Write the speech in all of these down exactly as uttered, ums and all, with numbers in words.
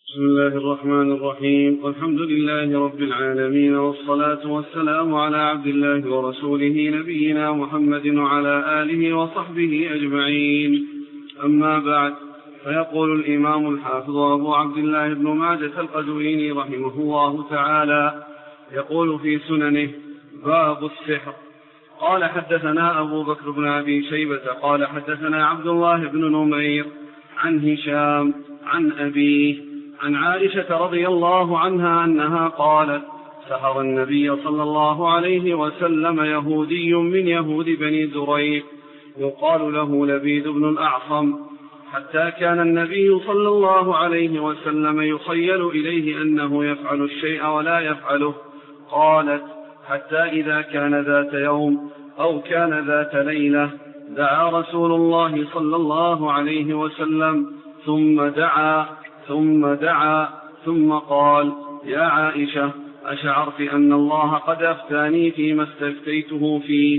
بسم الله الرحمن الرحيم، والحمد لله رب العالمين، والصلاة والسلام على عبد الله ورسوله نبينا محمد وعلى آله وصحبه أجمعين. أما بعد، فيقول الإمام الحافظ أبو عبد الله بن ماجة القزويني رحمه الله تعالى يقول في سننه: باب السحر. قال: حدثنا أبو بكر بن أبي شيبة قال حدثنا عبد الله بن نمير عن هشام عن أبيه عن عائشة رضي الله عنها أنها قالت: سحر النبي صلى الله عليه وسلم يهودي من يهود بني زريق يقال له لبيد بن الأعصم، حتى كان النبي صلى الله عليه وسلم يخيل إليه أنه يفعل الشيء ولا يفعله. قالت: حتى إذا كان ذات يوم أو كان ذات ليلة دعا رسول الله صلى الله عليه وسلم ثم دعا ثم دعا ثم قال: يا عائشة، أشعرت أن الله قد أفتاني فيما استفتيته فيه؟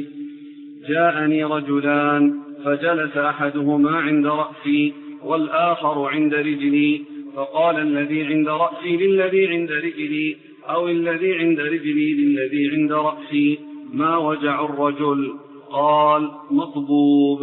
جاءني رجلان فجلس أحدهما عند رأسي والآخر عند رجلي، فقال الذي عند رأسي للذي عند رجلي أو الذي عند رجلي للذي عند رأسي: ما وجع الرجل؟ قال: مطبوب.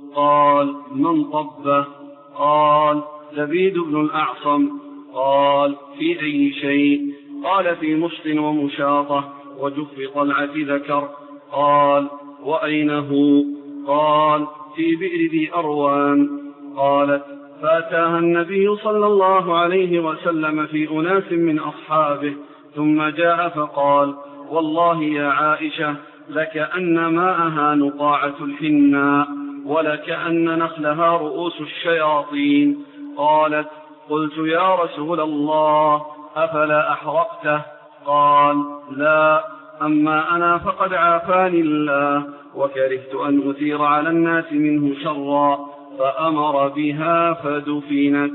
قال: من طبه؟ قال: لبيد بن الأعصم. قال: في أي شيء؟ قال: في مشط ومشاطة وجف طلعة ذكر. قال: وأين هو؟ قال: في بئر ذي أروان. قالت: فأتاها النبي صلى الله عليه وسلم في أناس من أصحابه، ثم جاء فقال: والله يا عائشة، لكأن ماءها نقاعة الحناء، ولكأن نخلها رؤوس الشياطين. قالت: قلت: يا رسول الله، أفلا أحرقته؟ قال: لا، أما أنا فقد عافاني الله، وكرهت أن أثير على الناس منه شرا، فأمر بها فدفنت.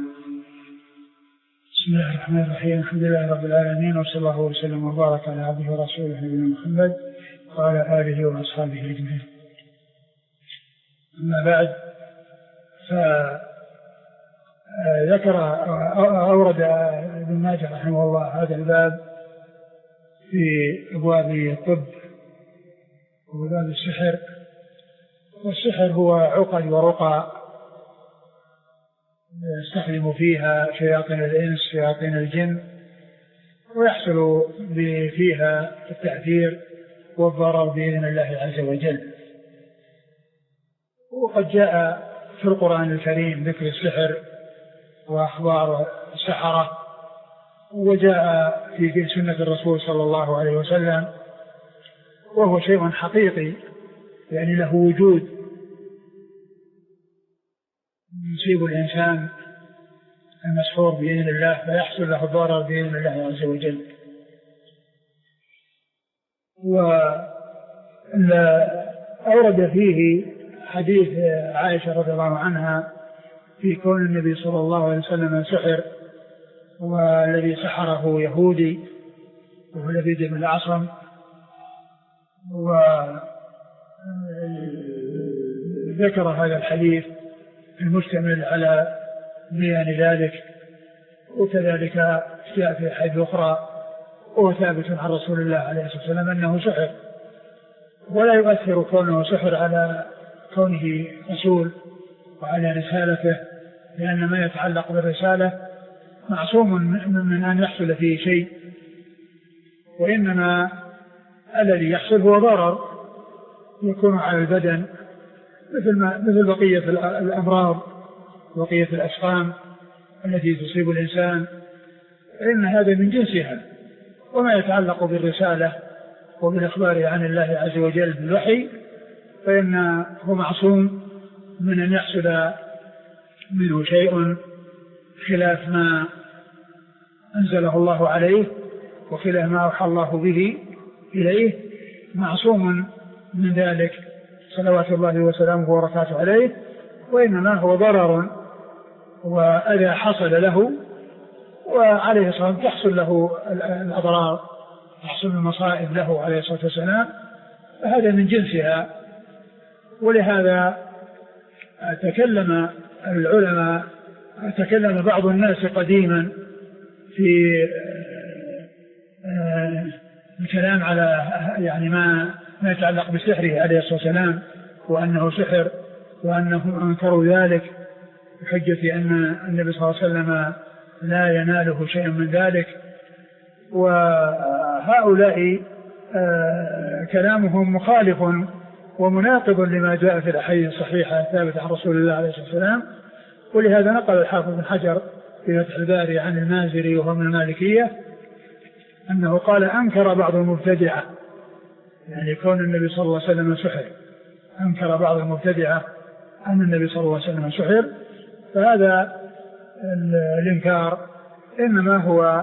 بسم الله الرحمن الرحيم. الحمد لله رب العالمين، وصلى الله وسلم وبارك على عبده ورسوله نبينا محمد وعلى آله وأصحابه أجمعين. أما بعد، فذكر أورد ابن ماجه رحمه الله هذا الباب في أبواب الطب وباب السحر. والسحر هو عقد ورقى يستخدم فيها شياطين الإنس شياطين الجن، ويحصل فيها التأثير والضرر بإذن الله عز وجل. وقد جاء في القرآن الكريم ذكر السحر وأخبار السحرة، وجاء في سنة الرسول صلى الله عليه وسلم، وهو شيء حقيقي، يعني له وجود يصيب الإنسان المسحور بإذن الله فيحصل له الضرر بإذن الله عز وجل. وأورد فيه حديث عائشة رضي الله عنها في كون النبي صلى الله عليه وسلم سحر، والذي سحره يهودي وهو لبيد بن الأعصم، وذكر هذا الحديث المشتمل على بيان ذلك. وكذلك جاء في حديث أخرى وهو ثابت عن رسول الله عليه الصلاة والسلام أنه سحر، ولا يؤثر كونه سحر على كونه رسول وعلى رسالته، لأن ما يتعلق بالرسالة معصوم من أن يحصل فيه شيء، وإنما الذي يحصل هو ضرر يكون على البدن مثل ما مثل بقية الأمراض بقية الأسقام التي تصيب الإنسان، فإن هذا من جنسها. وما يتعلق بالرسالة وبالإخبار عن الله عز وجل بالوحي فإنه معصوم من أن يحصل منه شيء خلاف ما أنزله الله عليه وخلاف ما أوحى الله به إليه، معصوم من ذلك صلوات الله وسلامه وبركاته عليه، وإنما هو ضرر وأذى حصل له، وعليه الصلاة والسلام تحصل له الأضرار، تحصل المصائب له عليه الصلاة والسلام، فهذا من جنسها. ولهذا تكلم العلماء تكلم بعض الناس قديما في الكلام على يعني ما ما يتعلق بسحره عليه الصلاة والسلام وأنه سحر وأنهم أنكروا ذلك بحجة أن النبي صلى الله عليه وسلم لا يناله شيء من ذلك. وهؤلاء كلامهم مخالف ومناقض لما جاء في الأحاديث الصحيحة الثابتة عن رسول الله عليه الصلاة والسلام. ولهذا نقل الحافظ بن حجر في فتح الباري عن المازري وهو من المالكية أنه قال أنكر بعض المبتدعة يعني كون النبي صلى الله عليه وسلم سحر، أنكر بعض المبتدعة أن النبي صلى الله عليه وسلم سحر. فهذا الإنكار إنما هو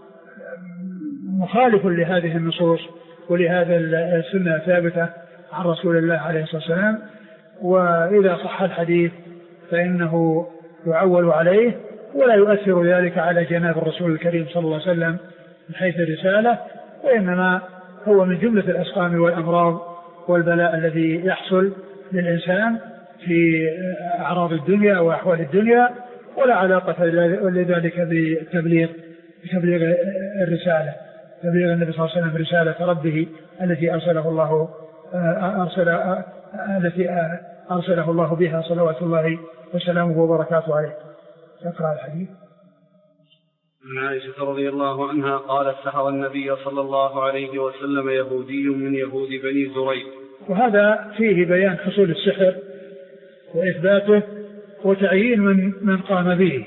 مخالف لهذه النصوص ولهذا السنة الثابتة عن رسول الله عليه الصلاة والسلام. وإذا صح الحديث فإنه يعول عليه ولا يؤثر ذلك على جناب الرسول الكريم صلى الله عليه وسلم من حيث الرسالة، وإنما هو من جملة الأسقام والأمراض والبلاء الذي يحصل للإنسان في أعراض الدنيا وأحوال الدنيا، ولا علاقة لذلك بتبليغ بتبليغ الرسالة، تبليغ النبي صلى الله عليه وسلم رسالة ربه التي أرسله الله أرسل التي أرسله الله بها صلوات الله وسلامه وبركاته عليه. اقرأ الحديث. عن عائشة رضي الله عنها قالت سحر النبي صلى الله عليه وسلم يهودي من يهود بني زريق. وهذا فيه بيان حصول السحر وإثباته وتعيين من من قام به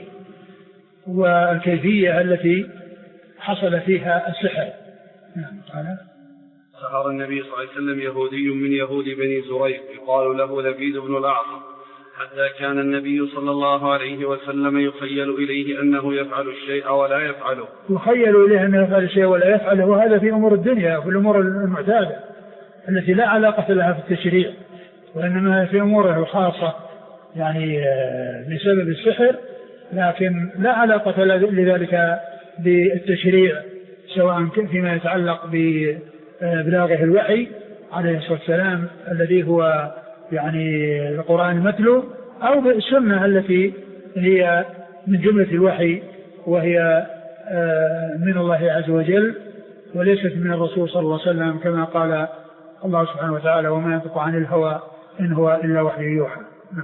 والكيفية التي حصل فيها السحر. نعم. قال سحر النبي صلى الله عليه وسلم يهودي من يهود بني زريق يقال له لبيد بن الأعصم حتى كان النبي صلى الله عليه وسلم يخيل إليه أنه يفعل الشيء ولا يفعله. يخيل إليه أنه يفعل الشيء ولا يفعله، وهذا في أمور الدنيا وفي الأمور المعتادة التي لا علاقة لها في التشريع، وإنما في أموره الخاصة يعني بسبب السحر، لكن لا علاقة لذلك بالتشريع سواء فيما يتعلق ببلاغه الوحي عليه الصلاة والسلام الذي هو يعني القرآن المتلو أو بالسنة التي هي من جملة الوحي وهي من الله عز وجل وليست من الرسول صلى الله عليه وسلم كما قال الله سبحانه وتعالى وما ينطق عن الهوى إن هو إلا وحي يوحى.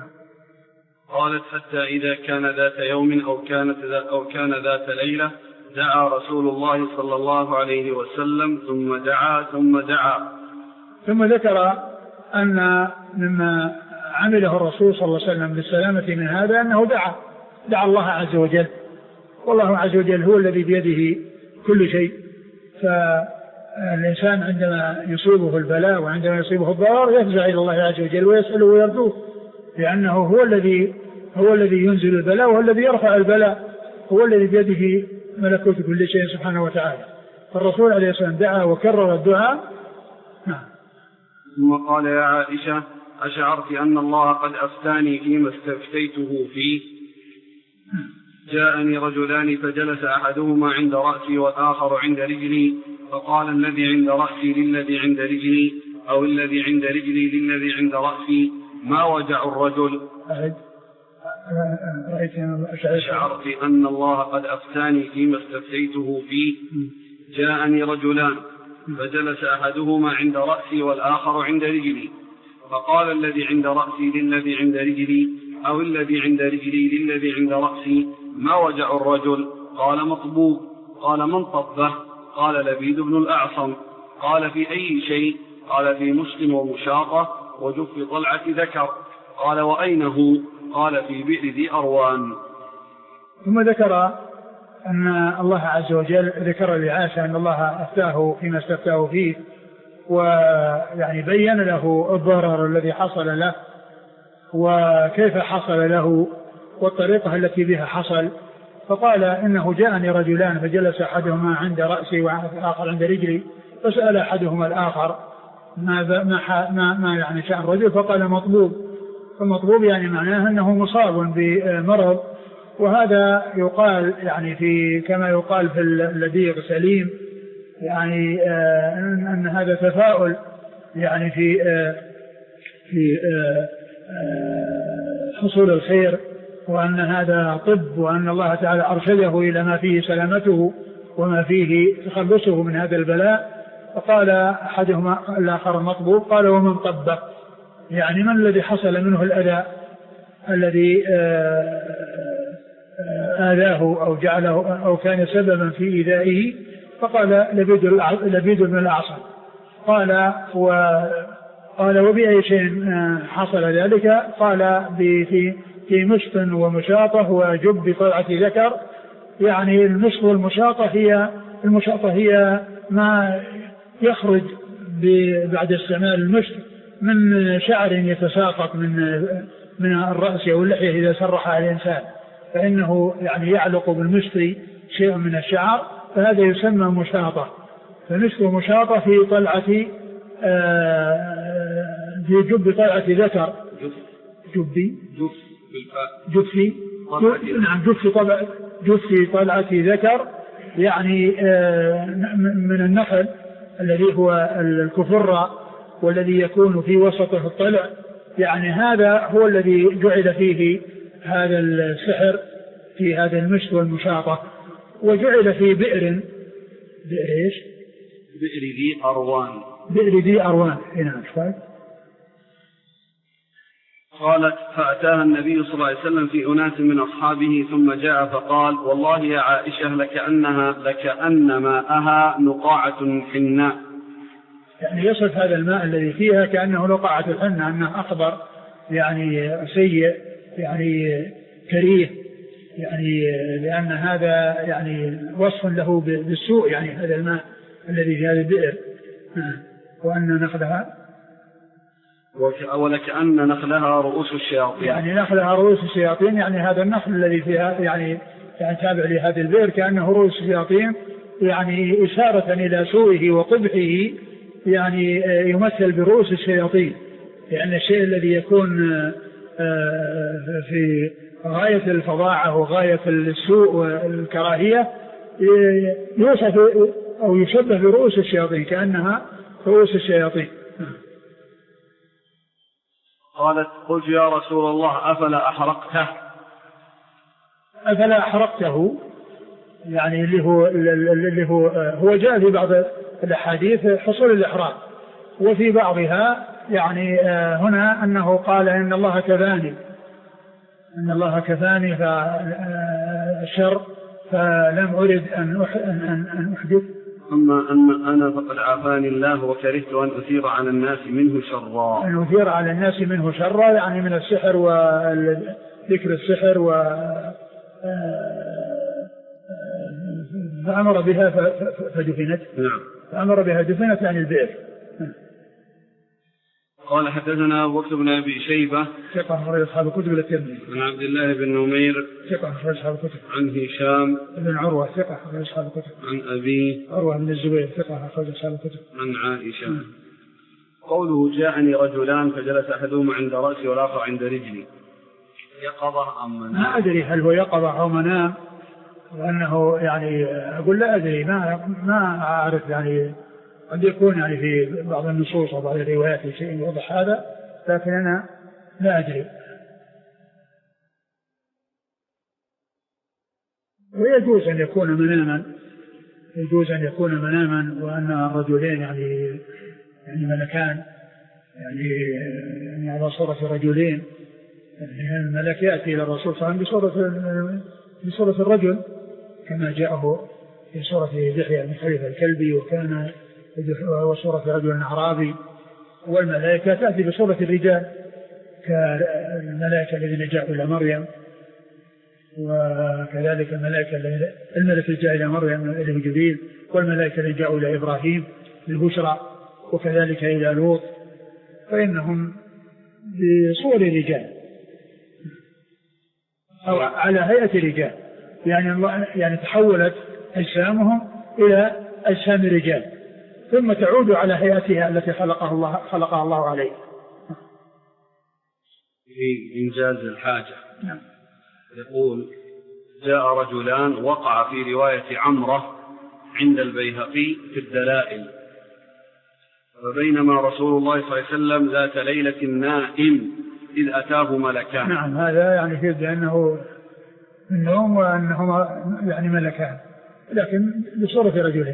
قالت حتى إذا كان ذات يوم أو كانت أو كان ذات ليلة دعا رسول الله صلى الله عليه وسلم ثم دعا ثم دعا ثم ذكر أن مما عمله الرسول صلى الله عليه وسلم بالسلامة من هذا أنه دعا دعا الله عز وجل، والله عز وجل هو الذي بيده كل شيء. فالإنسان عندما يصيبه البلاء وعندما يصيبه الضرر يفزع إلى الله عز وجل ويسأله ويرجوه، لأنه هو الذي هو الذي ينزل البلاء وهو الذي يرفع البلاء، هو الذي بيده ملكوت كل شيء سبحانه وتعالى. فالرسول عليه الصلاة والسلام دعا وكرر الدعاء. نعم. ثم قال يا عائشة أشعرت أن الله قد أفتاني فيما استفتيته فيه؟ جاءني رجلان فجلس أحدهما عند رأسي والآخر عند رجلي، فقال الذي عند رأسي للذي عند رجلي أو الذي عند رجلي للذي عند رأسي ما وجع الرجل؟ أشعرت أن الله قد أفتاني فيما استفتيته فيه. جاءني رجلان فجلس أحدهما عند رأسي والآخر عند رجلي، فقال الذي عند رأسي للذي عند رجلي أو الذي عند رجلي للذي عند رأسي ما وجع الرجل؟ قال مطبوب. قال من طبه؟ قال لبيد بن الأعصم. قال في أي شيء؟ قال في مسلم ومشاطة وجف طلعة ذكر. قال وأين هو؟ قال في بئر ذي أروان. ثم ذكر أن الله عز وجل ذكر لعائشة أن الله أفتاه فيما استفتاه فيه، ويعني بين له الضرر الذي حصل له وكيف حصل له والطريقة التي بها حصل. فقال إنه جاءني رجلان فجلس أحدهما عند رأسي والآخر عند رجلي، فسأل أحدهما الآخر ما, ما, ما يعني شأن الرجل؟ فقال مطلوب. فمطلوب يعني معناه أنه مصاب بمرض، وهذا يقال يعني في كما يقال في اللديغ سليم، يعني آه أن هذا تفاؤل يعني في آه في آه حصول الخير وأن هذا طب، وأن الله تعالى أرشده إلى ما فيه سلامته وما فيه تخلصه من هذا البلاء. فقال أحدهما الآخر المطبوب قال ومن طبه، يعني من الذي حصل منه الأذى الذي آذاه أو جعله أو كان سببا في إيذائه؟ فقال لبيد بن الأعصم. قال قال وبأي شيء حصل ذلك؟ قال في في مشط ومشاطة وجب بطلعة ذكر. يعني المشط والمشاطة هي المشاطة هي ما يخرج بعد استعمال المشط من شعر يتساقط من من الرأس أو اللحية إذا سرحها الإنسان، فإنه يعني يعلق بالمشط شيء من الشعر، فهذا يسمى مشاطة. فمشط ومشاطة في طلعة في جب طلعة ذكر. جبي جفي نعم جفي طلعة جفي طلعة ذكر، يعني من النخل الذي هو الكفر والذي يكون في وسطه الطلع، يعني هذا هو الذي جعل فيه هذا السحر في هذا المشط والمشاطة. وجعل في بئر بئر ايش؟ بئر ذي أروان. بئر ذي أروان هنا. قالت فأتاها النبي صلى الله عليه وسلم في أناس من أصحابه ثم جاء فقال والله يا عائشة لكأنها لكأن ماءها نقاعة حناء. يعني يصف هذا الماء الذي فيها كأنه نقاعة الحنة، أنه أخضر يعني سيء يعني كريه، يعني لأن هذا يعني وصف له بالسوء، يعني هذا الماء الذي في هذا البئر. وأن نخلها ولكأن نخلها رؤوس الشياطين، يعني نخلها رؤوس الشياطين، يعني هذا النخل الذي فيها يعني يعني تابع لهذا البئر كأنه رؤوس الشياطين، يعني إشارة إلى سوءه وقبحه، يعني يمثل برؤوس الشياطين، لأن الشيء الذي يكون في غاية الفظاعة وغاية السوء والكراهية يوصف أو يشبه برؤوس الشياطين كأنها رؤوس الشياطين. قالت قلت يا رسول الله أفلا أحرقته؟ أفلا أحرقته يعني اللي هو اللي هو هو جاء في بعض الأحاديث حصول الإحراق، وفي بعضها يعني هنا أنه قال إن الله كفاني إن الله كفاني فالشر فلم أرد أن أن أحدث. أما أما أنا فقد عافاني الله وكرهت أن أثير على الناس منه شرا. أن أثير على الناس منه شرا يعني من السحر وذكر السحر و فأمر بها فدفنت. نعم. فأمر بها دفنت عن البئر. قال حدثنا أبو بكر بن أبي شيبة ثقة أخرج أصحاب الكتب الترمذي. عن عبد الله بن نمير ثقة أخرج أصحاب الكتب. عن هشام بن عروة ثقة أخرج أصحاب الكتب. عن أبي عروة بن الزبير ثقة أخرج أصحاب الكتب. عن عائشة. م. قوله جاءني رجلان فجلس أحدهما عند رأسي والآخر عند رجلي، يقظة أم منام؟ ما أدري هل هو يقظة أو منام، وأنه يعني أقول لا أدري، ما ما أعرف، يعني قد يكون يعني في بعض النصوص أو بعض الروايات شيء يوضح هذا، لكن أنا لا أدري. ويجوز أن يكون مناما يجوز أن يكون مناما وأن الرجلين يعني يعني ملكان يعني يعني على صورة رجلين، يعني الملك يأتي إلى الرسول صلى الله عليه وسلم بصورة بصورة الرجل كما جاءه في صورة دحية بن خليفة الكلبي، وكان وصورة رجل أعرابي، والملائكة تأتي بصورة الرجال كالملائكة الذين جاءوا إلى مريم، وكذلك الملائكة الملك الجاء إلى مريم إلى جبريل، والملائكة اللي جاءوا إلى إبراهيم بالبشرى، وكذلك إلى لوط، فإنهم بصور رجال أو على هيئة رجال، يعني الله يعني تحولت أجسامهم إلى أجسام رجال ثم تعود على هيئتها التي خلقها الله خلقها الله عليه. في إنجاز الحاجة. نعم. يقول جاء رجلان، وقع في رواية عمرة عند البيهقي في الدلائل، فبينما رسول الله صلى الله عليه وسلم ذات ليلة نائم إذ أتاه ملكان. نعم هذا يعني يفيد أنه النوم وأنهما يعني ملكان لكن بصورة رجلين.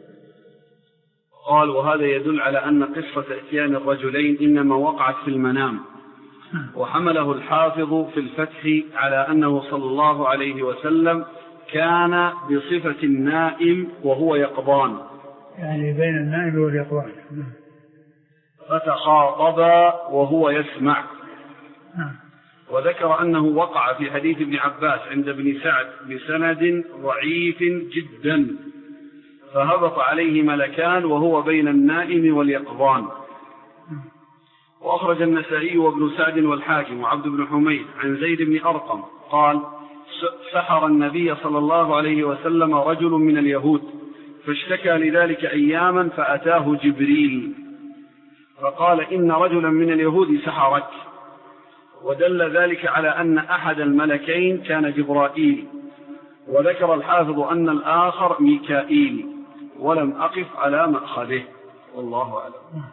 قال وهذا يدل على أن قصة إتيان الرجلين إنما وقعت في المنام، وحمله الحافظ في الفتح على أنه صلى الله عليه وسلم كان بصفة النائم وهو يقظان، يعني بين النائم واليقظان، فتخاطبا وهو يسمع. وذكر أنه وقع في حديث ابن عباس عند ابن سعد بسند ضعيف جدا، فهبط عليه ملكان وهو بين النائم واليقظان. وأخرج النسائي وابن سعد والحاكم وعبد بن حميد عن زيد بن أرقم قال سحر النبي صلى الله عليه وسلم رجل من اليهود فاشتكى لذلك أياما فأتاه جبريل فقال إن رجلا من اليهود سحرك، ودل ذلك على أن أحد الملكين كان جبرائيل. وذكر الحافظ أن الآخر ميكائيل، ولم أقف على مأخذه، والله أعلم.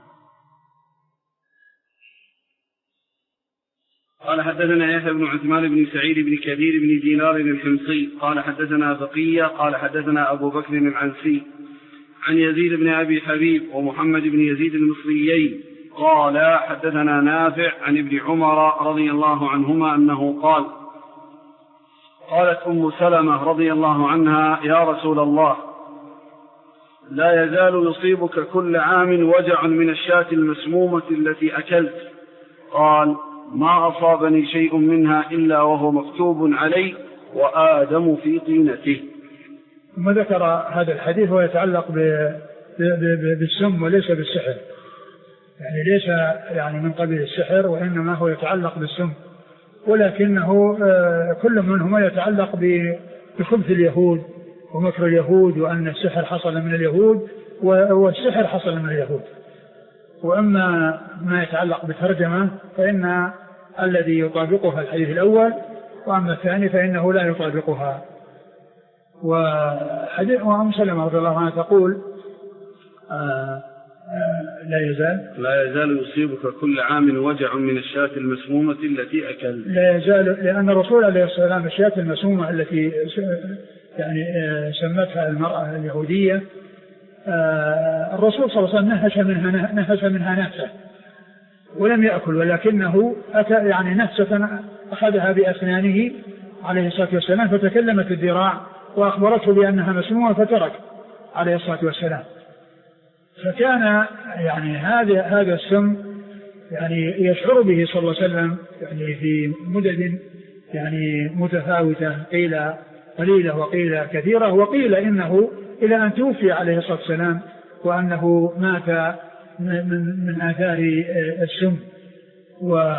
قال حدثنا يحيى بن عثمان بن سعيد بن كثير بن دينار الحمصي قال حدثنا بقية قال حدثنا أبو بكر العنسي عن يزيد بن أبي حبيب ومحمد بن يزيد المصريين قال حدثنا نافع عن ابن عمر رضي الله عنهما أنه قال قالت أم سلمة رضي الله عنها يا رسول الله لا يزال يصيبك كل عام وجع من الشاة المسمومة التي أكلت؟ قال ما أصابني شيء منها إلا وهو مكتوب علي وآدم في طينته. ثم ذكر هذا الحديث ويتعلق بالسم وليس بالسحر، يعني ليس يعني من قبيل السحر وإنما هو يتعلق بالسم، ولكنه كل منهما يتعلق بخبث اليهود ومكر اليهود وأن السحر حصل من اليهود والسحر حصل من اليهود. وأما ما يتعلق بترجمة فإن الذي يطابقها الحديث الأول، وأما الثاني فإنه لا يطابقها. وحديث وأم سلمة رضي الله عنها تقول آآ آآ لا يزال لا يزال يصيبك كل عام وجع من الشاة المسمومة التي أكل. لا يزال، لأن الرسول عليه الصلاة والسلام الشاة المسمومة التي يعني سمتها المرأة اليهودية الرسول صلى الله عليه وسلم نهش منها نهش منها نفسه ولم يأكل، ولكنه أتى يعني نفسة أخذها بأسنانه عليه الصلاة والسلام فتكلمت الذراع وأخبرته بأنها مسمومة فترك عليه الصلاة والسلام. فكان يعني هذا هذا السم يعني يشعر به صلى الله عليه وسلم يعني في مدد يعني متفاوتة، قيل قليلة وقيل كثيرة، وقيل إنه إلى أن توفي عليه الصلاة والسلام وأنه مات من, من آثار السم. و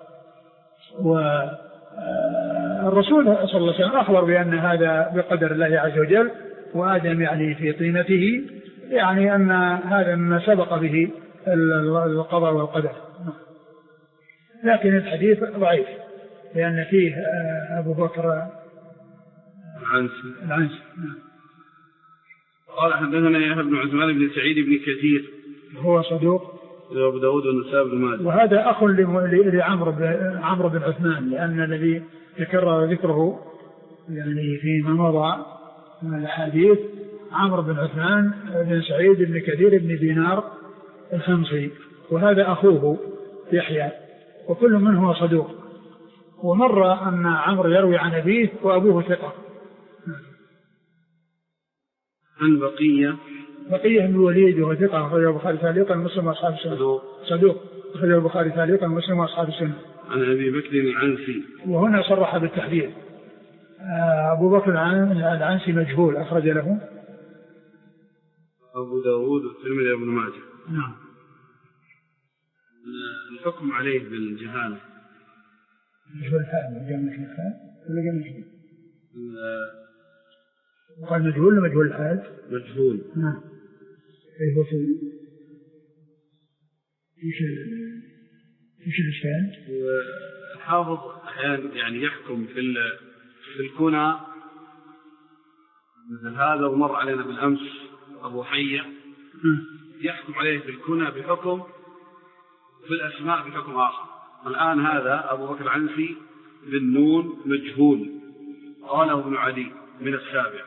والرسول صلى الله عليه وسلم أخبر بأن هذا بقدر الله عز وجل، وآدم يعني في طينته، يعني أن هذا ما سبق به القضاء والقدر. لكن الحديث ضعيف لأن فيه أبو بكر العنسي. العنسي. قال حدثنا يحيى بن عثمان بن سعيد بن كثير هو صدوق أبو داود والنسائي بن ماجه، وهذا أخ لعمرو بن عمرو بن عثمان، لأن الذي تكرر ذكره يعني فيما مضى من الحديث عمرو بن عثمان بن سعيد بن كثير بن دينار الحمصي، وهذا أخوه يحيى، وكل منه صدوق. ومر أن عمرو يروي عن أبيه وأبوه ثقة. عن بقية بقية بن الوليد وهو ثقة أخرجه البخاري تعليقا ومسلم وأصحاب السنة. صدوق صدوق أخرجه البخاري تعليقا ومسلم وأصحاب السنة. عن أبي بكر العنسي، وهنا صرح بالتحديد. أبو بكر العنسي مجهول أخرج له أبو داود والترمذي وابن ماجه. نعم. الحكم عليه بالجهالة مجهول الحال جامع الحال ولا جامع الحال؟ قال مجهول ولا مجهول الحال؟ مجهول. نعم. إيه هو في إيش إيش الإشكال؟ الحافظ أحيانا يعني يحكم في في الكنى مثل هذا، ومر علينا بالأمس أبو حية يحكم عليه في الكنى بحكم، في الأسماء بحكم آخر. الآن هذا أبو بكر العنسي بالنون مجهول، قاله ابن عدي من السابع.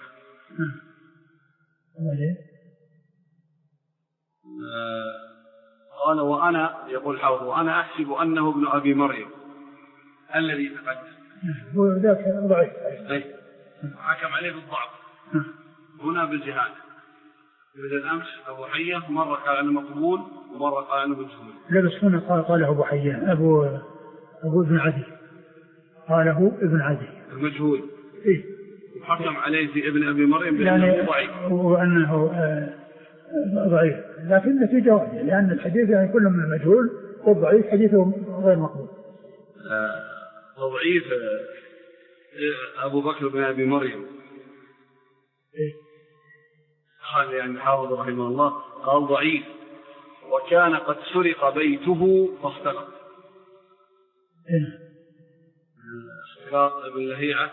آه قال وأنا يقول حافظ وأنا أحسب أنه ابن أبي مريم الذي تقدم. هو ذاك ضعيف. أي حكم عليه بالضعف هنا بالجهالة. مثل الأمس أبو حية مرة قال عنه مقبول ومرة قال عنه مجهول. لا بس هنا قال قاله أبو حية أبو أبو ابن عدي قاله ابن عدي المجهول. إيه حكم عليه في ابن أبي مريم يعني بأنه ضعيف وأنه ضعيف، لكن النتيجة واحدة لأن الحديث يعني كل من المجهول والضعيف حديثه غير مقبول. آه ضعيف أبو بكر بن أبي مريم. إيه؟ قال يعني حافظ رحمه الله قال ضعيف وكان قد سرق بيته فاختلط. إيه؟ اختلاط باللهيعة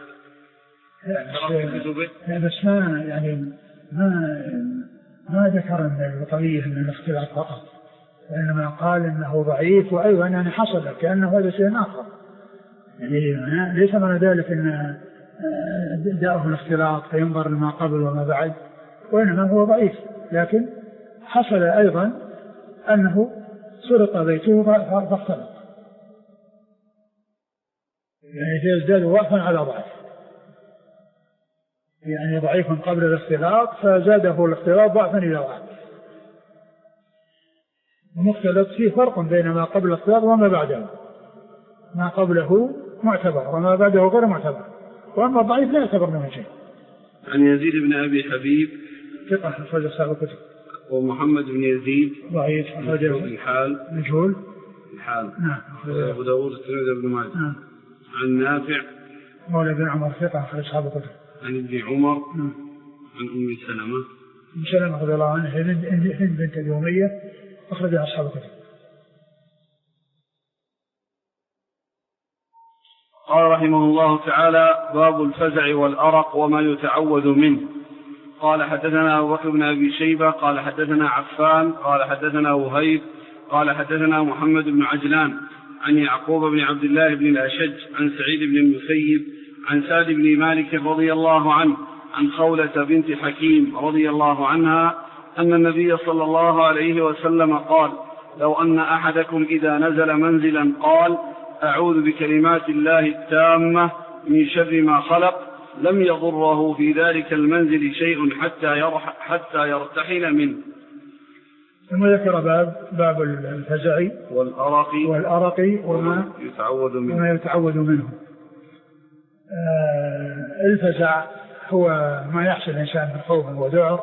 لا بس ما يعني ما ما ذكر أن الوطنية من الاختلاط فقط، وإنما قال إنه ضعيف وأيضا يعني حصل كأنه هذا شيء آخر، يعني ليس معنى ذلك أن جاءه الاختلاط فينظر لما قبل وما بعد، وإنما هو ضعيف، لكن حصل أيضا أنه سرق بيته فاختلط، يعني يزداد ضعفا على ضعف، يعني ضعيف قبل الاختلاط فزاده الاختلاط ضعفا إلى ضعف. المختلط فيه فرق بين ما قبل الاختلاط وما بعده، ما قبله معتبر وما بعده غير معتبر، وأما الضعيف لا يعتبر منه شيء. عن يزيد بن أبي حبيب ثقة أخرج أصحاب الكتب. ومحمد بن يزيد ضعيف أخرج الحال مجهول الحال. نعم. أبو داود الترمذي بن ماجه. نعم. عن نافع مولى بن عمر ثقة أخرج أصحاب الكتب. عن ابن عمر. نعم. عن أم سلمة. أم سلمة رضي الله عنها هند بنت أبي أمية أخرجها أصحاب الكتب. قال رحمه الله تعالى باب الفزع والأرق وما يتعوذ منه. قال حدثنا أبو بكر بن أبي شيبة قال حدثنا عفان قال حدثنا وهيب قال حدثنا محمد بن عجلان عن يعقوب بن عبد الله بن الأشج عن سعيد بن المسيب عن سعد بن مالك رضي الله عنه عن خولة بنت حكيم رضي الله عنها أن النبي صلى الله عليه وسلم قال لو أن أحدكم إذا نزل منزلا قال أعوذ بكلمات الله التامة من شر ما خلق لم يضره في ذلك المنزل شيء حتى يرح حتى يرتحل منه. ثم ذكر باب باب الفزع والأرق والأرق وما يتعوذ منه, وما يتعوذ منه. آه الفزع هو ما يحصل الإنسان من خوف وذعر،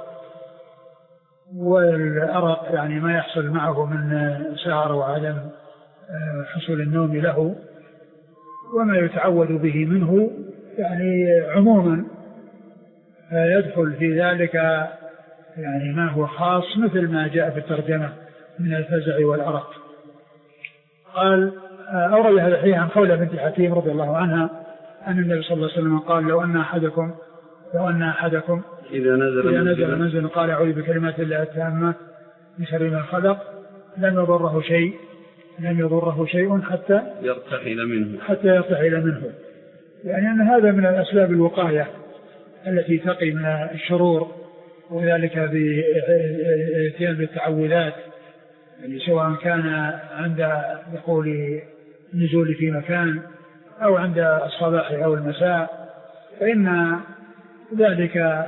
والأرق يعني ما يحصل معه من سهر وعدم حصول النوم له. وما يتعوذ به منه يعني عموما يدخل في ذلك يعني ما هو خاص مثل ما جاء في الترجمة من الفزع والأرق. قال أورد هذا الحديث عن خولة بنت حكيم رضي الله عنها أن النبي صلى الله عليه وسلم قال لو أن أحدكم لو أن أحدكم إذا نزل, إذا نزل منزل قال أعوذ بكلمات الله التامة من شر ما خلق لم يضره شيء لم يضره شيء حتى يرتحل منه حتى يرتحل منه يعني أن هذا من الأسباب الوقاية التي تقي من الشرور، وذلك بإتيان بالتعوذات يعني سواء كان عند دخول النزول في مكان أو عند الصباح أو المساء، فإن ذلك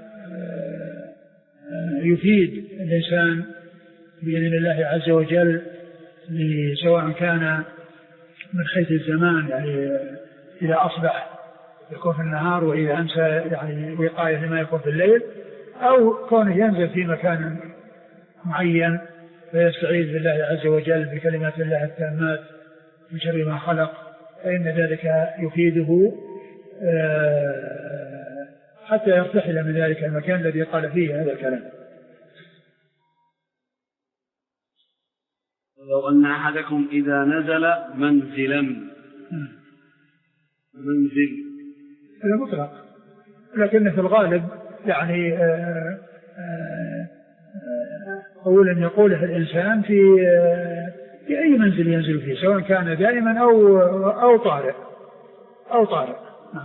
يفيد الإنسان بإذن الله عز وجل، سواء كان من حيث الزمان يعني إذا أصبح يكون في النهار وإذا أمسى يعني وقاية لما يكون في الليل، أو كونه ينزل في مكان معين فيستعيذ بالله عز وجل بكلمات الله التامات من شر ما خلق، فإن ذلك يفيده حتى يرتحل من ذلك المكان الذي قال فيه هذا الكلام. لو أن أحدكم إذا نزل منزلا منزل هذا مطلق، لكن في الغالب يعني قولا يقوله الإنسان في في أي منزل ينزل فيه، سواء كان دائما أو أو طارئ أو طارئ.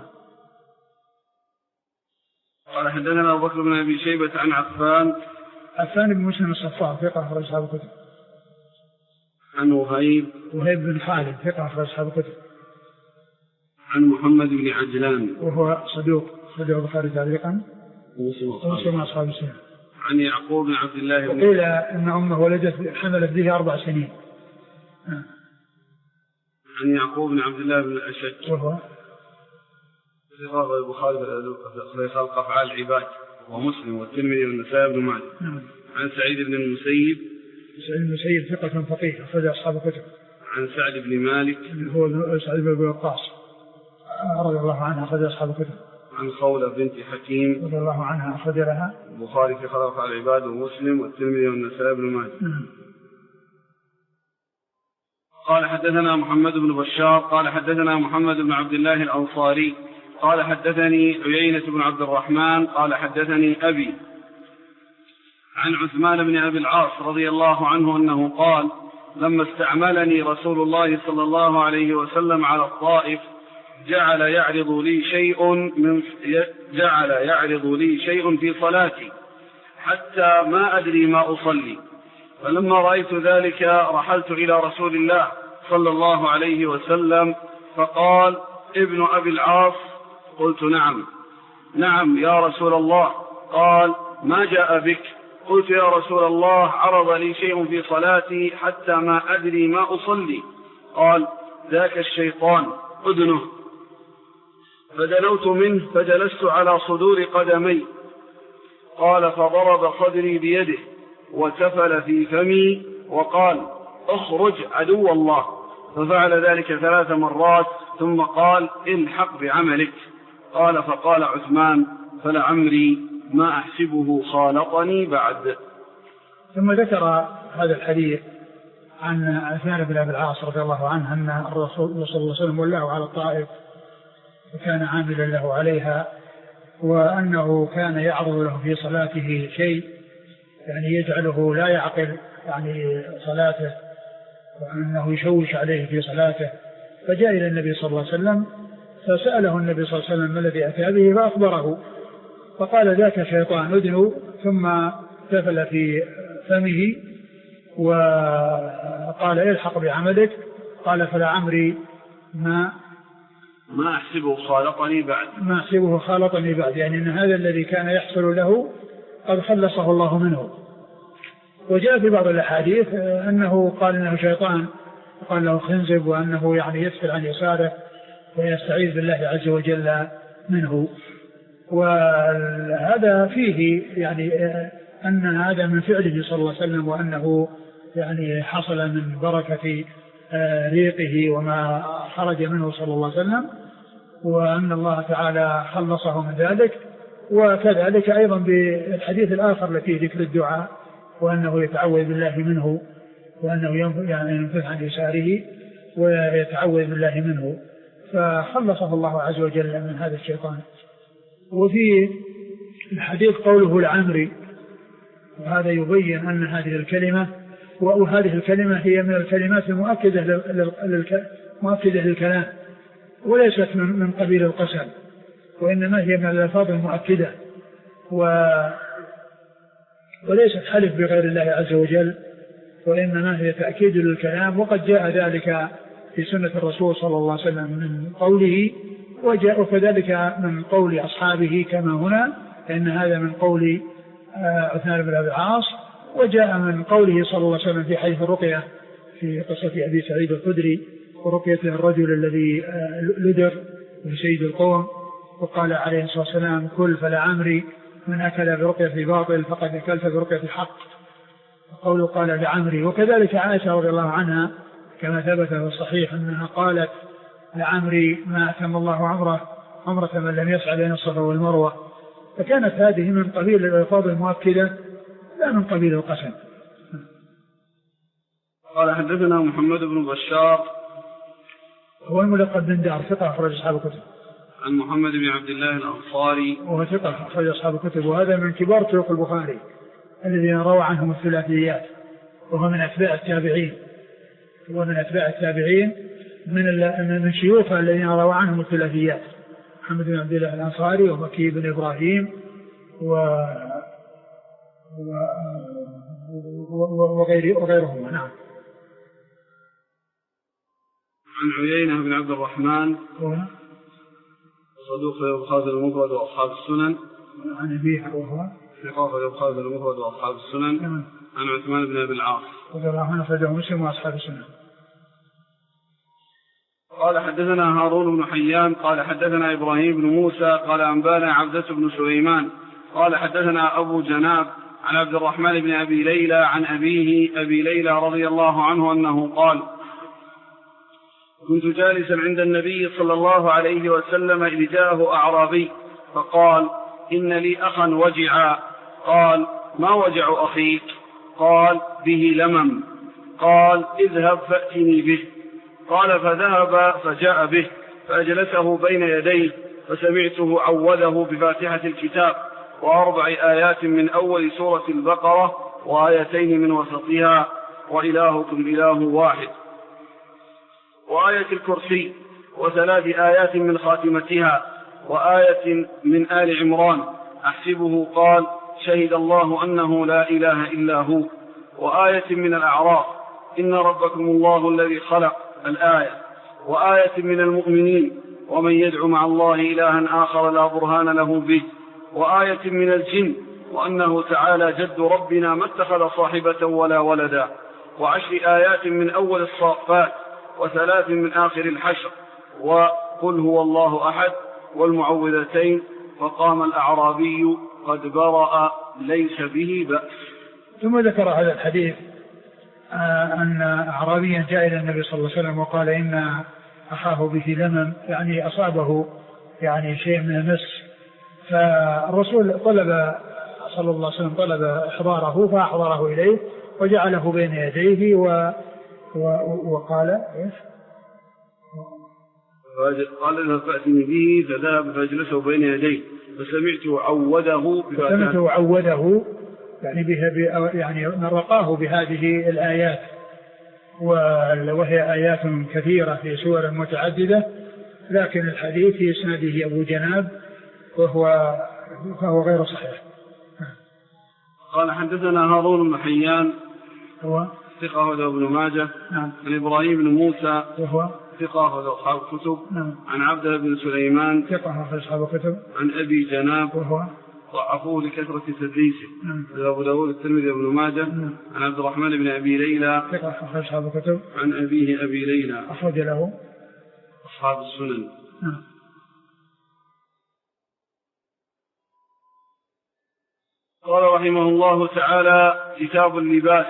قال حدثنا أبو بكر بن أبي شيبة عن عفان عفان بن مسلم الصفار ثقة أخرج أصحاب الكتب. عن وهيب وهيب بن خالد ثقة أخرج أصحاب الكتب. عن محمد بن عجلان وهو صدوق أخرجه البخاري تعليقا ومسلم أصحاب السنة. عن يعقوب بن عبد الله بن وقيل إن أمه ولدت حملت به أربع سنين. عن يعقوب بن عبد الله بن الأشج وهو رواه البخاري في خلق أفعال العباد ومسلم والترمذي والنسائي بن ماجه. عن سعيد بن المسيب سعيد بن المسيب ثقة فقيه أخرج أصحاب الكتب. عن سعد بن مالك هو سعيد بن وقاص رضي الله عنها أخرج أصحاب الكتب. عن خولة بنت حكيم رضي الله عنها أخرج لها البخاري في خلق أفعال العباد ومسلم والترمذي والنسائي بن ماجه. قال حدثنا محمد بن بشار قال حدثنا محمد بن عبد الله الأنصاري قال حدثني عيينة بن عبد الرحمن قال حدثني أبي عن عثمان بن أبي العاص رضي الله عنه أنه قال لما استعملني رسول الله صلى الله عليه وسلم على الطائف جعل يعرض لي شيء من جعل يعرض لي شيء في صلاتي حتى ما أدري ما أصلي، فلما رأيت ذلك رحلت إلى رسول الله صلى الله عليه وسلم فقال ابن أبي العاص؟ قلت نعم. نعم يا رسول الله. قال ما جاء بك؟ قلت يا رسول الله عرض لي شيء في صلاتي حتى ما أدري ما أصلي. قال ذاك الشيطان أذنه. فدنوت منه فجلست على صدور قدمي. قال فضرب صدري بيده وتفل في فمي وقال اخرج عدو الله، ففعل ذلك ثلاث مرات ثم قال الحق بعملك. قال فقال عثمان فلعمري ما أحسبه خالطني بعد. ثم ذكر هذا الحديث عن عثمان بن أبي العاص رضي الله عنه أن الرسول صلى الله عليه وسلم ولاه على الطائف وكان عاملا له عليها، وأنه كان يعرض له في صلاته شيء يعني يجعله لا يعقل يعني صلاته، وأنه يشوش عليه في صلاته. فجاء إلى النبي صلى الله عليه وسلم فسأله النبي صلى الله عليه وسلم ما الذي أتى به فأخبره، فقال ذاك شيطان أدنو، ثم تفل في فمه وقال الحق بعملك. قال فلعمري ما ما أحسبه خالطني بعد ما أحسبه خالطني بعد، يعني أن هذا الذي كان يحصل له قد خلصه الله منه. وجاء في بعض الأحاديث أنه قال إنه شيطان وقال له خنزب، وأنه يعني يسفل عن يساره ويستعيذ بالله عز وجل منه. وهذا فيه يعني أن هذا من فعله صلى الله عليه وسلم، وأنه يعني حصل من بركة ريقه وما خرج منه صلى الله عليه وسلم، وأن الله تعالى خلصه من ذلك. وكذلك أيضا بالحديث الآخر التي ذكر الدعاء وأنه يتعوذ بالله منه، وأنه ينفث عن يساره ويتعوذ بالله منه، فخلصه الله عز وجل من هذا الشيطان. وفي الحديث قوله العمري، وهذا يبين أن هذه الكلمة وهذه الكلمة هي من الكلمات المؤكدة مؤكدة للكلام، وليست من قبيل القسم، وإنما هي من الألفاظ المؤكدة وليست حلف بغير الله عز وجل، وإنما هي تأكيد للكلام. وقد جاء ذلك في سنة الرسول صلى الله عليه وسلم من قوله، وجاء كذلك من قول أصحابه كما هنا، لأن هذا من قول عثمان بن أبي العاص، وجاء من قوله صلى الله عليه وسلم في حديث الرقية في قصة أبي سعيد الخدري ورقية الرجل الذي لدر وسيد القوم، وقال عليه الصلاة والسلام كل فلعمري من أكل برقية باطل فقد أكلت برقية الحق. قوله قال لعمري. وكذلك عائشة رضي الله عنها كما ثبت في الصحيح أنها قالت لعمري ما أتم الله عمره عمرة من لم يسعى بين الصفا والمروة. فكانت هذه من قبيل الألفاظ المؤكدة لا من قبيل القسم. قال حدثنا محمد بن بشار هو الملقب بن دار ثقة أخرج أصحاب الكتب. عن محمد بن عبد الله الأنصاري وهو ثقة أخرج أصحاب الكتب، وهذا من كبار طرق البخاري الذين روى عنهم الثلاثيات، وهو من أتباع التابعين ومن أتباع التابعين من من شيوخه الذين روى عنهم الثلاثيات محمد بن عبد الله الأنصاري ومكي بن إبراهيم و وغير وغيرهم. نعم. عن عيينة بن عبد الرحمن صدوق البخاري المفرد وأصحاب السنن. عن أبيه وهو ثقة البخاري المفرد وأصحاب السنن. نعم. عن عثمان بن أبي العاص رضي الله عنه أخرجه مسلم وأصحاب السنن. قال حدثنا هارون بن حيان قال حدثنا إبراهيم بن موسى قال أنبانا عبدة بن سليمان قال حدثنا أبو جناب عن عبد الرحمن بن أبي ليلى عن أبيه أبي ليلى رضي الله عنه أنه قال كنت جالسا عند النبي صلى الله عليه وسلم إذ جاءه أعرابي فقال إن لي أخا وجعا. قال ما وجع أخيك؟ قال به لمم. قال اذهب فأتني به. قال فذهب فجاء به فأجلسه بين يديه فسمعته عوذه بفاتحة الكتاب وأربع آيات من أول سورة البقرة وآيتين من وسطها وإلهكم إله واحد وآية الكرسي وثلاث آيات من خاتمتها وآية من آل عمران أحسبه قال شهد الله أنه لا إله إلا هو وآية من الأعراف إن ربكم الله الذي خلق الآية وآية من المؤمنين ومن يدعو مع الله إلها آخر لا برهان له به وآية من الجن وأنه تعالى جد ربنا ما اتخذ صاحبة ولا ولدا وعشر آيات من أول الصافات وثلاث من آخر الحشر وقل هو الله أحد والمعوذتين. فقام الأعرابي قد برأ ليس به بأس. ثم ذكر هذا الحديث أن أعرابيا جاء إلى النبي صلى الله عليه وسلم وقال إن أخاه به لمم يعني أصابه يعني شيء من المس. فالرسول طلب صلى الله عليه وسلم طلب إحضاره فأحضره إليه وجعله بين يديه و و وقال إيش؟ قال اذهب فأتني به فذهب فأجلسه بين يديه فسمعته عوده فسمعته عوده يعني بها يعني رقاه بهذه الآيات وهي آيات كثيرة في سور متعددة لكن الحديث في إسناده أبو جناب وهو فهو غير صحيح. قال حدثنا هارون بن حيان هو ثقة أخرجه ابن ماجه. نعم. عن إبراهيم بن موسى وهو ثقة أخرجه أصحاب الكتب. نعم. عن عبده بن سليمان ثقة أخرجه أصحاب الكتب. عن أبي جناب وهو ضعفوه لكثرة تدليسه. نعم. أبو داود الترمذي بن ماجه. نعم. عن عبد الرحمن بن أبي ليلى ثقة أخرجه أصحاب الكتب. عن أبيه أبي ليلى أخرج له أصحاب السنن. نعم. قال رحمه الله تعالى كتاب اللباس.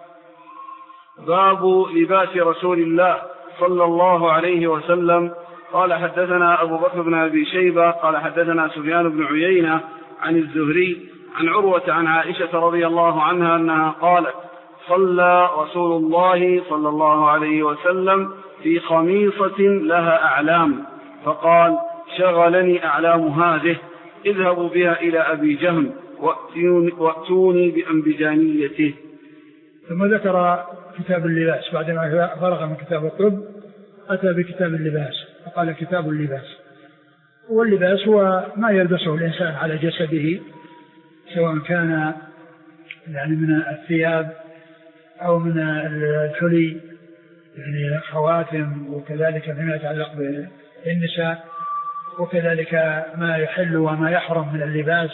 باب لباس رسول الله صلى الله عليه وسلم. قال حدثنا أبو بكر بن أبي شيبة قال حدثنا سفيان بن عيينة عن الزهري عن عروة عن عائشة رضي الله عنها أنها قالت صلى رسول الله صلى الله عليه وسلم في خميصة لها أعلام فقال شغلني أعلام هذه اذهبوا بها إلى أبي جهم وأتوني بأنبجانيته. ثم ذكر كتاب اللباس بعدما فرغ من كتاب الطب أتى بكتاب اللباس فقال كتاب اللباس. واللباس هو ما يلبسه الإنسان على جسده سواء كان يعني من الثياب أو من الحلي يعني خواتم وكذلك فيما يتعلق بالنساء وكذلك ما يحل وما يحرم من اللباس.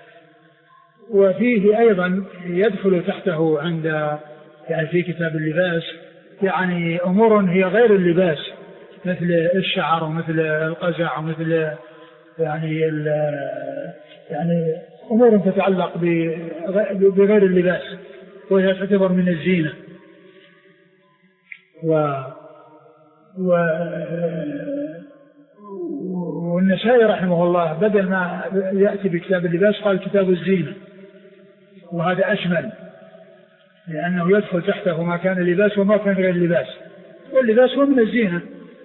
وفيه أيضا يدخل تحته عند يعني في كتاب اللباس يعني أمور هي غير اللباس مثل الشعر ومثل القزع ومثل يعني يعني أمور تتعلق بغير اللباس وهي تعتبر من الزينة. و و والنسائي رحمه الله بدل ما يأتي بكتاب اللباس قال كتاب الزينة وهذا أشمل لأنه يدخل تحته ما كان لباس وما كان غير لباس. واللباس هو من الزينة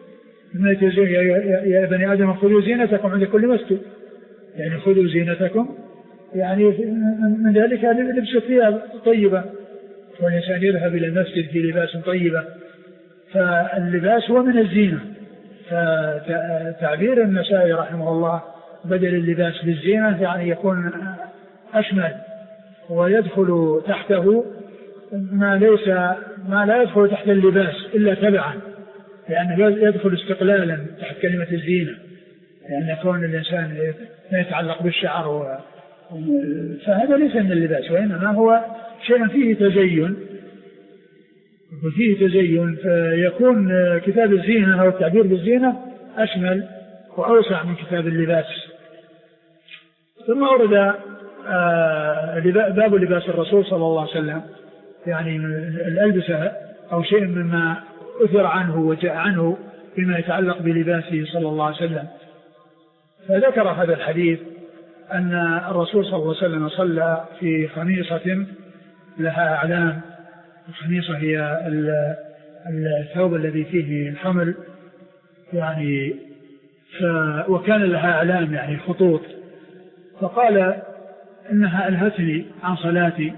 يا بني آدم خذوا زينتكم عند كل مسجد يعني خذوا زينتكم يعني من ذلك لبس الثياب طيبة والإنسان يذهب إلى المسجد في لباس طيبة فاللباس هو من الزينة. فتعبير النسائي رحمه الله بدل اللباس بالزينة يعني يكون أشمل، ويدخل تحته ما ليس ما لا يدخل تحت اللباس إلا تبعا، لأنه يدخل استقلالا تحت كلمة الزينة، لأن يعني يكون الإنسان ما يتعلق بالشعر و... فهذا ليس من اللباس، وإنما هو شيء فيه تزين وفيه تزين، فيكون كتاب الزينة أو التعبير بالزينة أشمل وأوسع من كتاب اللباس. ثم أورد باب لباس الرسول صلى الله عليه وسلم، يعني الألبسة أو شيء مما أثر عنه وجاء عنه فيما يتعلق بلباسه صلى الله عليه وسلم. فذكر هذا الحديث أن الرسول صلى الله عليه وسلم صلى في خميصة لها أعلام. الخميصة هي الثوب الذي فيه الحمل يعني، وكان لها أعلام يعني خطوط، فقال إنها ألهتني عن صلاتي،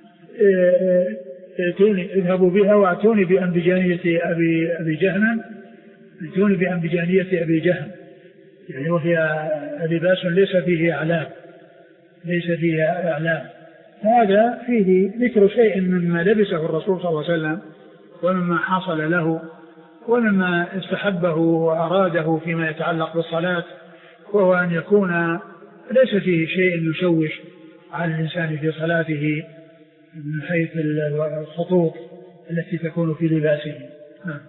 اذهبوا بها وأتوني بأنبجانية أبي, أبي جهم ائتوني بأنبجانية أبي جهم، يعني وهي لباس ليس فيه أعلام ليس فيه أعلام. هذا فيه ذكر شيء مما لبسه الرسول صلى الله عليه وسلم ومما حصل له ومما استحبه وأراده فيما يتعلق بالصلاة، وهو أن يكون ليس فيه شيء يشوش على الإنسان في صلاته من حيث الخطوط التي تكون في لباسه. نعم.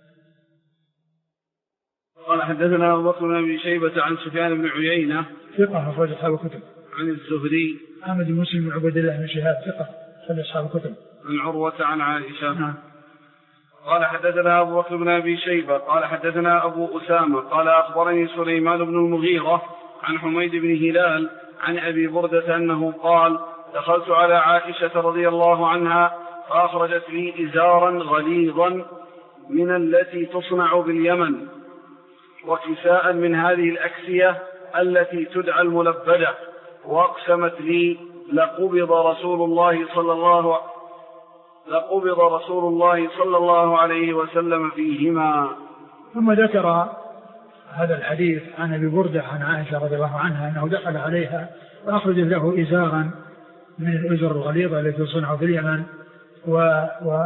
قال حدثنا أبو بكر بن أبي شيبة عن سفيان بن عيينة ثقة أخرج أصحاب الكتب. عن الزهري أحمد بن مسلم بن عبد الله بن شهاب ثقة أخرج أصحاب الكتب. عن عروة عن عائشة. نعم. قال حدثنا أبو بكر بن أبي شيبة قال حدثنا أبو أسامة قال أخبرني سليمان بن المغيرة عن حميد بن هلال عن أبي بردة أنه قال دخلت على عائشة رضي الله عنها فأخرجت لي إزارا غليظا من التي تصنع باليمن وكساء من هذه الأكسية التي تدعى الملبدة، وأقسمت لي لقبض رسول الله صلى الله لقبض رسول الله صلى الله عليه وسلم فيهما. ثم ذكر هذا الحديث عن أبي بردة عن عائشة رضي الله عنها أنه دخل عليها وأخرج له إزارا من الإزر الغليظة التي تصنع باليمن و, و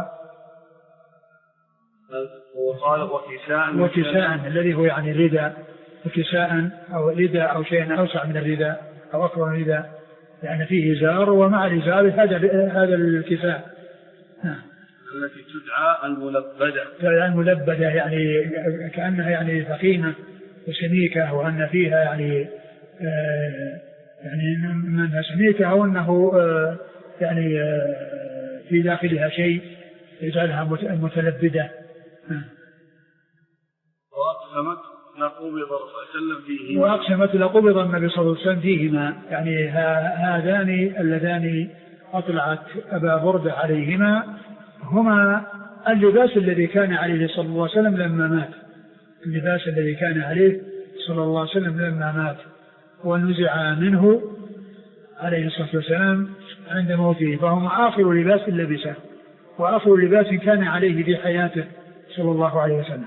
وقال وكساء وكساء الذي هو يعني رداء، وكساء أو رداء أو شيء أوسع من الرداء أو أكبر من الرداء، يعني فيه إزار ومع الإزار هذا هذا الكساء التي تدعى الملبدة. يعني الملبدة يعني كأنها يعني ثقيلة وسميكة، وأن فيها يعني آه يعني منها سميكة أو أنه آه يعني آه في داخلها شيء يجعلها متلبدة. وأقسمت لقبض الرسول صلى الله عليه وسلم فيهما وأقسمت لقبض النبي صلى الله عليه وسلم فيهما، يعني هذان اللذان أطلعت أبا بردة عليهما هما اللباس الذي كان عليه صلى الله عليه وسلم لما مات، اللباس الذي كان عليه صلى الله عليه وسلم لما مات ونزع منه عليه الصلاة والسلام عند موته، فهما آخر لباس لبسه وآخر لباس كان عليه في حياته صلى الله عليه وسلم.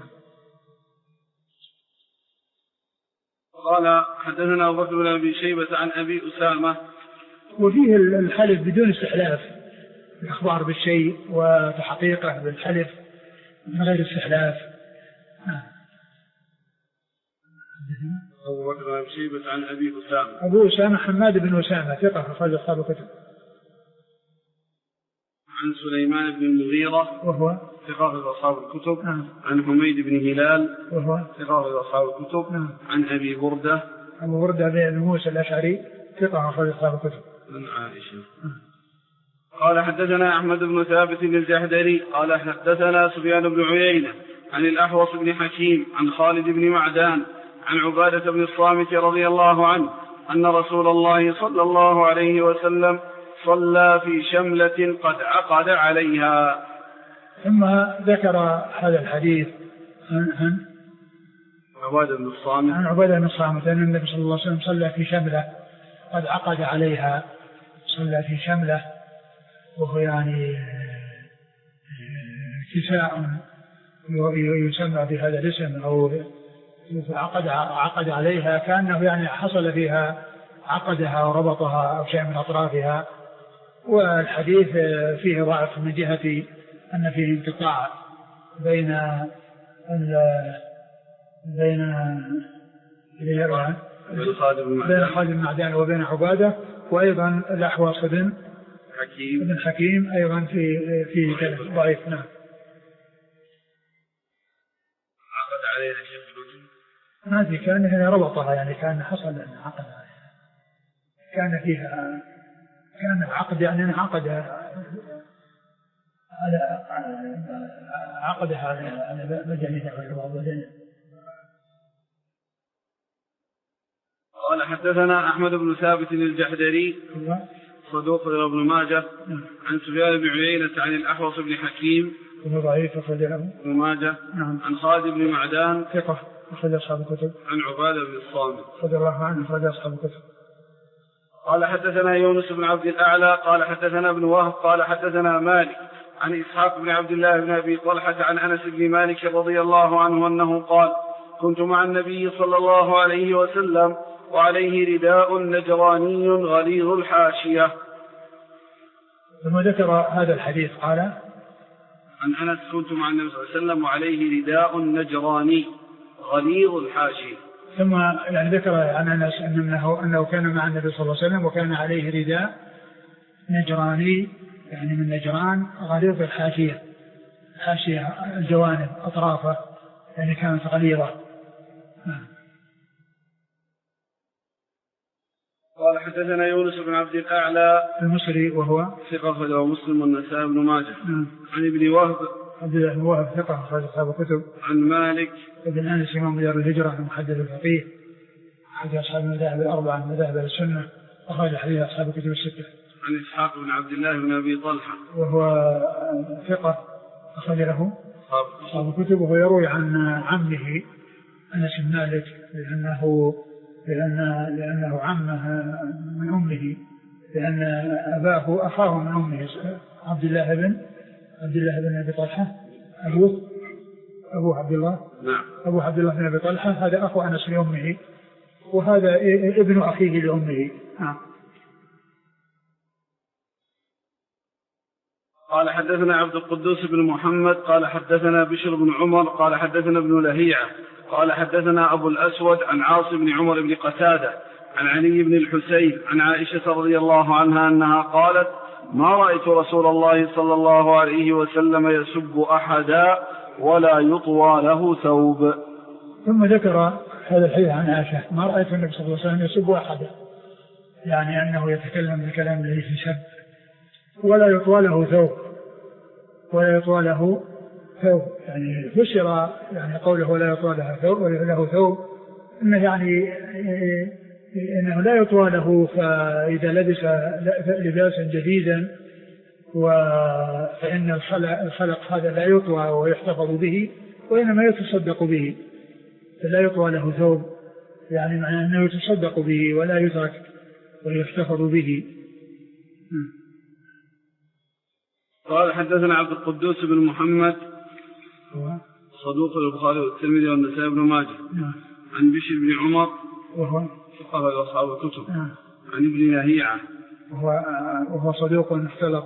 قال حدثنا أبو بكر بن أبي شيبة عن أبي أسامة. وفيه الحلف بدون استحلاف، الإخبار بالشيء وتحقيقه بالحلف من غير استحلاف. أبو بكر بن أبي شيبة عن أبي أسامة. أبو أسامة حماد بن أسامة ثقة أخرج أصحاب الكتب. عن سليمان بن المغيرة وهو ثقة أخرج أصحاب الكتب. نعم. عن حميد بن هلال وهو ثقة أخرج أصحاب الكتب. نعم. عن أبي بردة أبو بردة بن موسى الأشعري ثقة أخرج أصحاب الكتب. عن عائشة. قال حدثنا أحمد بن ثابت الجحدري قال حدثنا سفيان بن عيينة عن الأحوص بن حكيم عن خالد بن معدان عن عبادة بن الصامت رضي الله عنه أن رسول الله صلى الله عليه وسلم صلى في شملة قد عقد عليها. ثم ذكر هذا الحديث عن عبادة بن الصامت عن عبادة بن الصامت أن النبي صلى الله عليه وسلم صلى في شملة قد عقد عليها، صلى في شملة وهو يعني كساء يسمى بهذا الاسم أو عقد عقد عليها كأنه يعني حصل فيها عقدها وربطها أو شيء من أطرافها. والحديث فيه ضعف من جهة أن فيه انقطاع بين بين بين خالد بن معدان وبين عبادة، وأيضا الأحوص بن حكيم بن حكيم أيضا في في ضعيف. نعم. عقد عليها شيخ هذه كان هنا ربطها يعني كان حصل أن عقد كان فيها كان عقد يعني عقد على عقدها على بدنها والوضع. قال حدثنا أحمد بن ثابت الجحدري صدوق ابن ماجه عن سفيان بن عيينة عن الأحوص بن حكيم ضعيف أخرج له ابن ماجه نعم. عن خالد بن معدان ثقة أخرج أصحاب الكتب عن عبادة بن الصامت رضي الله عنه أخرج أصحاب الكتب. قال حدثنا يونس بن عبد الأعلى قال حدثنا ابن وهب قال حدثنا مالك عن إسحاق بن عبد الله بن أبي طلحة عن أنس بن مالك رضي الله عنه أنه قال كنت مع النبي صلى الله عليه وسلم وعليه رداء نجراني غليظ الحاشية. ثم ذكر هذا الحديث قال عن أنس كنت مع النبي صلى الله عليه وسلم وعليه رداء نجراني غليظ الحاشية. ثم يعني ذكر عن أنس أنه, أنه كان مع النبي صلى الله عليه وسلم وكان عليه رداء نجراني يعني من نجران غليظ الحاشية، حاشية الجوانب أطرافه يعني كانت غليظة. قال حدثنا يونس بن عبد الأعلى المصري وهو ثقة أخرج له مسلم والنسائي بن ماجه عن ابن وهب عبد الله بن وهب ثقة أخرج أصحاب الكتب عن مالك ابن أنس إمام دار الهجرة المحدث الفقيه أحد أصحاب المذاهب الأربعة المذاهب السنة أخرج حديث أصحاب الكتب الستة. عن إسحاق بن عبد الله بن أبي طلحة وهو ثقة أخرج له أصحاب الكتب، وهو يروي عن عمه أنس بن مالك لأنه لأن لأنه عمه من أمه، لأن أباه أخاه من أمه عبد الله بن عبد الله بن أبي طلحة أبوه أبو عبد الله نعم أبو عبد الله بن أبي طلحة هذا أخو أنس لأمه وهذا ابن أخيه لأمه. نعم. قال حدثنا عبد القدوس بن محمد قال حدثنا بشر بن عمر قال حدثنا ابن لهيعة قال حدثنا أبو الأسود عن عاصم بن عمر بن قتادة عن علي بن الحسين عن عائشة رضي الله عنها أنها قالت ما رأيت رسول الله صلى الله عليه وسلم يسب أحدا ولا يطوى له ثوب. ثم ذكر هذا الحديث عن عائشة ما رأيت النبي صلى الله عليه وسلم يسب أحدا، يعني أنه يتكلم بالكلام الذي في سب ولا يطوى له ثوب ولا يطوى له ثوب يعني فسر يعني قوله ولا يطوى له ثوب ولا له ثوب إنه يعني إنه لا يطوى له، فإذا لبس لباسا جديدا فإن الخلق هذا لا يطوى ويحتفظ به وإنما يتصدق به، فلا يطوى له ثوب يعني معناه أنه يتصدق به ولا يترك ويحتفظ به. قال حدثنا عبد القدوس بن محمد صدوق البخاري والترمذي والنسائي بن ماجه عن بشر بن عمر وهو ثقة أصحاب الكتب عن ابن لهيعة وهو, وهو صدوق اختلط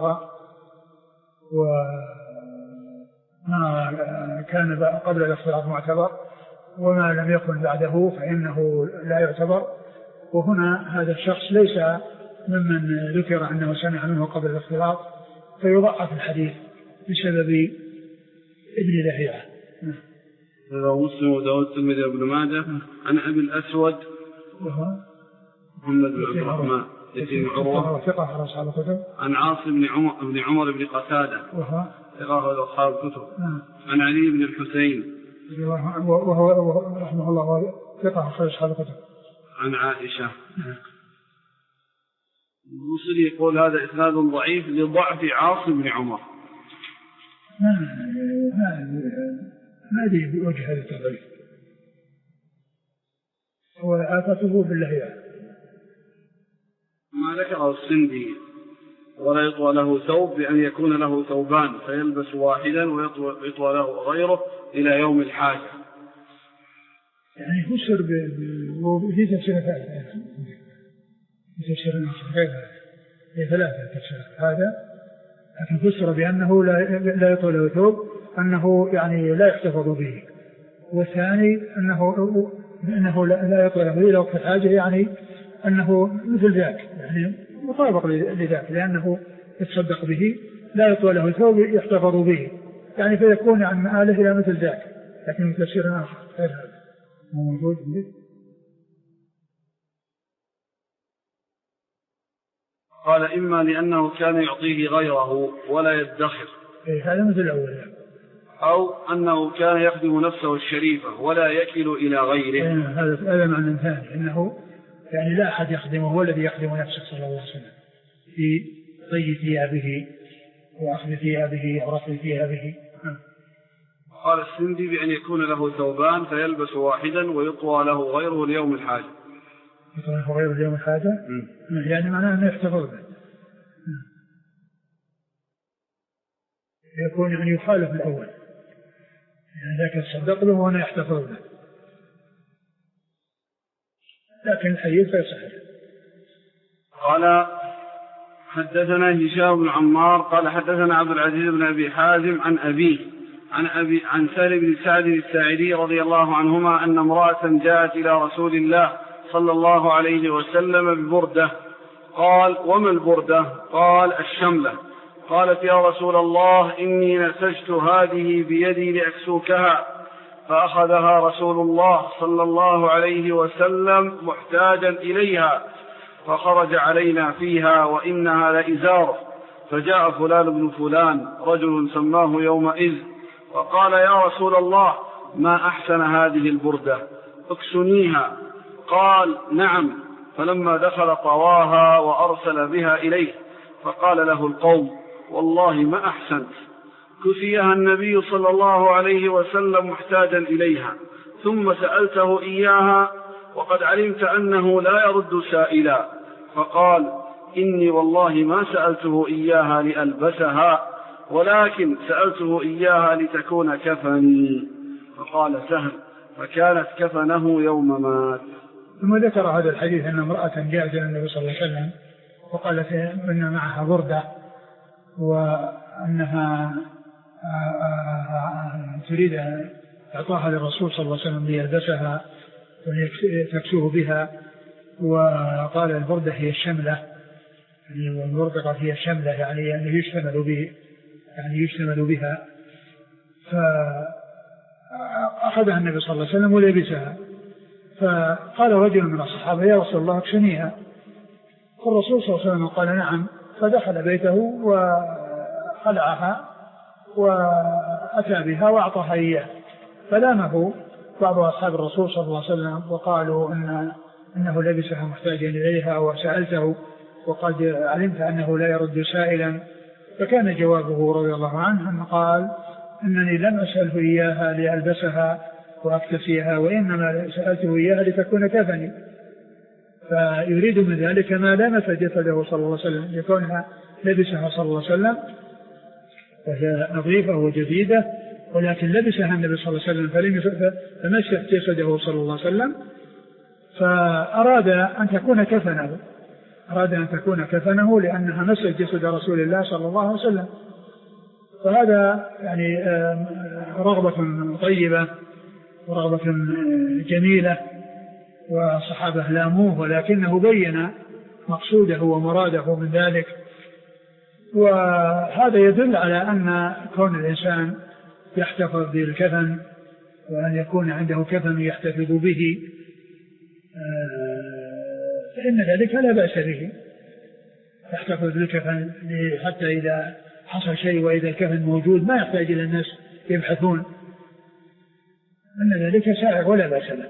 وما كان قبل الاختلاط معتبر وما لم يكن بعده فإنه لا يعتبر، وهنا هذا الشخص ليس ممن ذكر أنه سمع منه قبل الاختلاط فيضعف الحديث بسبب ابن لهيعة. هذا مسلم وداود الترمذي وابن ماجه عن أبي الأسود وهو محمد بن عبد الرحمن بن عروة ثقة على أصحاب الكتب عن عاصم بن عمر بن عمر بن قتادة وهو ثقة على أصحاب الكتب عن علي بن الحسين وهو رحمه الله ثقة على أصحاب الكتب عن عائشة. المصري يقول هذا إسناد ضعيف لضعف عاصم بن عمر. ما ما ما أدري بوجه هذا التضعيف، هو آفته باللهيعة ما ذكره السندي ولا يطوى له ثوب بأن يكون له ثوبان فيلبس واحدا ويطوى له غيره إلى يوم الحاجة. يعني فسر بذي تفسير ثلاثة تفسير غير ثلاثة تفسير هذا، لكن فسر بأنه لا يطوى له ثوب أنه يعني لا يحتفظ به، والثاني أنه أنه لا يطوى له إلى وقت الحاجة، يعني أنه مثل ذاك يعني مطابق لذاك لأنه يتصدق به، لا يطوى له ثوب يحتفظ به يعني فيكون عن مآله إلى مثل ذاك، لكن تفسير آخر غير هذا موجود عندك. قال إما لأنه كان يعطيه غيره ولا يدخر، إيه هذا مثل الأول، أو أنه كان يخدم نفسه الشريفة ولا يكل إلى غيره. إيه هذا هذا معنى ثاني، إنه يعني لا أحد يخدمه، هو الذي يخدم نفسه صلى الله عليه وسلم في طي ثيابه وأخذ ثيابه ورفع ثيابه. قال السندي بأن يكون له ثوبان فيلبس واحدا ويطوى له غيره ليوم الحاجة. يطوى له غيره ليوم الحاجة م. يعني معناه أنه يحتفظ به، يكون يعني يخالف الأول، يعني ذاك يتصدق له وأنا يحتفظ به، لكن الحديث فيصح. قال حدثنا هشام بن عمار قال حدثنا عبد العزيز بن أبي حازم عن أبيه عن أبي عن سهل بن سعد الساعدي رضي الله عنهما أن امرأة جاءت إلى رسول الله صلى الله عليه وسلم ببردة. قال وما البردة؟ قال الشملة. قالت يا رسول الله إني نسجت هذه بيدي لأكسوكها، فأخذها رسول الله صلى الله عليه وسلم محتاجا إليها فخرج علينا فيها وإنها لإزاره، فجاء فلان بن فلان رجل سماه يومئذ وقال يا رسول الله ما أحسن هذه البردة اكسنيها. قال نعم، فلما دخل طواها وأرسل بها إليه فقال له القوم والله ما أحسنت، كسيها النبي صلى الله عليه وسلم محتاجا إليها ثم سألته إياها وقد علمت أنه لا يرد سائلا، فقال إني والله ما سألته إياها لألبسها ولكن سألته إياها لتكون كفني. فقال سهل فكانت كفنه يوم مات. ثم ذكر هذا الحديث أن امرأة جاءت إلى النبي صلى الله عليه وسلم وقالت إن معها بردة وأنها تريد إعطاها للرسول صلى الله عليه وسلم ليلبسها وتكسوه بها، وقال البردة هي الشملة، يعني البردة هي الشملة يعني يعني يشتمل به يعني يشتمل بها. فأخذها النبي صلى الله عليه وسلم ولبسها، فقال رجل من الصحابة يا رسول الله اكسنيها، فالرسول صلى الله عليه وسلم قال نعم، فدخل بيته وخلعها وأتى بها وأعطاها إياه. فلامه بعض أصحاب الرسول صلى الله عليه وسلم وقالوا إن إنه لبسها محتاجا إليها وسألته وقد علمت أنه لا يرد سائلا، فكان جوابه رضي الله عنه أن قال إنني لم أسأله إياها لألبسها وأكتفيها وإنما سألته إياها لتكون كفني، فيريد من ذلك ما لامس جسده صلى الله عليه وسلم لكونها لبسها صلى الله عليه وسلم وهي نظيفة وجديدة، ولكن لبسها النبي صلى الله عليه وسلم فمسح جسده صلى الله عليه وسلم، فأراد أن تكون كفنه أراد أن تكون كفنه لأنها مسح جسد رسول الله صلى الله عليه وسلم. فهذا يعني رغبة طيبة ورغبة جميلة، وصحابه لاموه ولكنه بين مقصوده ومراده من ذلك. وهذا يدل على أن كون الإنسان يحتفظ بالكفن وأن يكون عنده كفن يحتفظ به فإن ذلك لا بأس به، يحتفظ بالكفن حتى إذا حصل شيء وإذا الكفن موجود ما يحتاج إلى الناس يبحثون، أن ذلك سائغ ولا بأس له.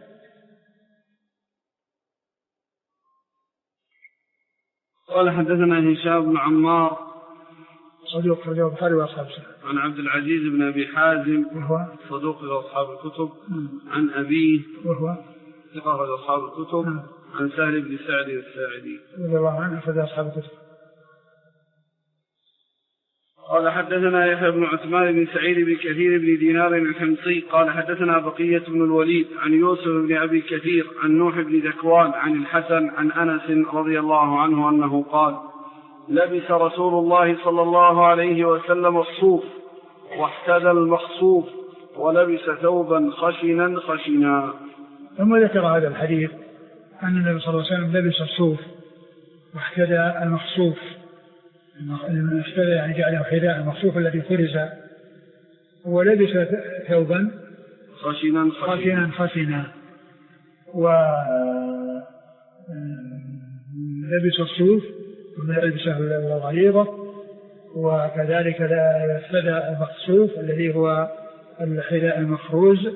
قال حدثنا هشام بن عمار صدوق رجل البخاري وأصحاب السنن. عن عبد العزيز بن أبي حازم وهو صدوق لأصحاب الكتب. عن أبيه وهو ثقة لأصحاب الكتب. عن سهل بن سعد الساعدي رضي الله عنه أخذ أصحاب الكتب. قال حدثنا يحيى بن عثمان بن سعيد بن كثير بن دينار الحمصي قال حدثنا بقية بن الوليد عن يوسف بن أبي كثير عن نوح بن ذكوان عن الحسن عن أنس رضي الله عنه أنه قال لبس رسول الله صلى الله عليه وسلم الصوف واحتدى المخصوف ولبس ثوبا خشنا خشنا. ثم ذكر هذا الحديث أن النبي صلى الله عليه وسلم لبس الصوف واحتدى المخصوف. احتدى يعني جعله حذاء المخصوف الذي فرز، ولبس ثوبا خشنا خشنا خشنا ولبس الصوف ثم لبسه الغليظة، وكذلك لا يفتدى المخصوف الذي هو الحذاء المفروز،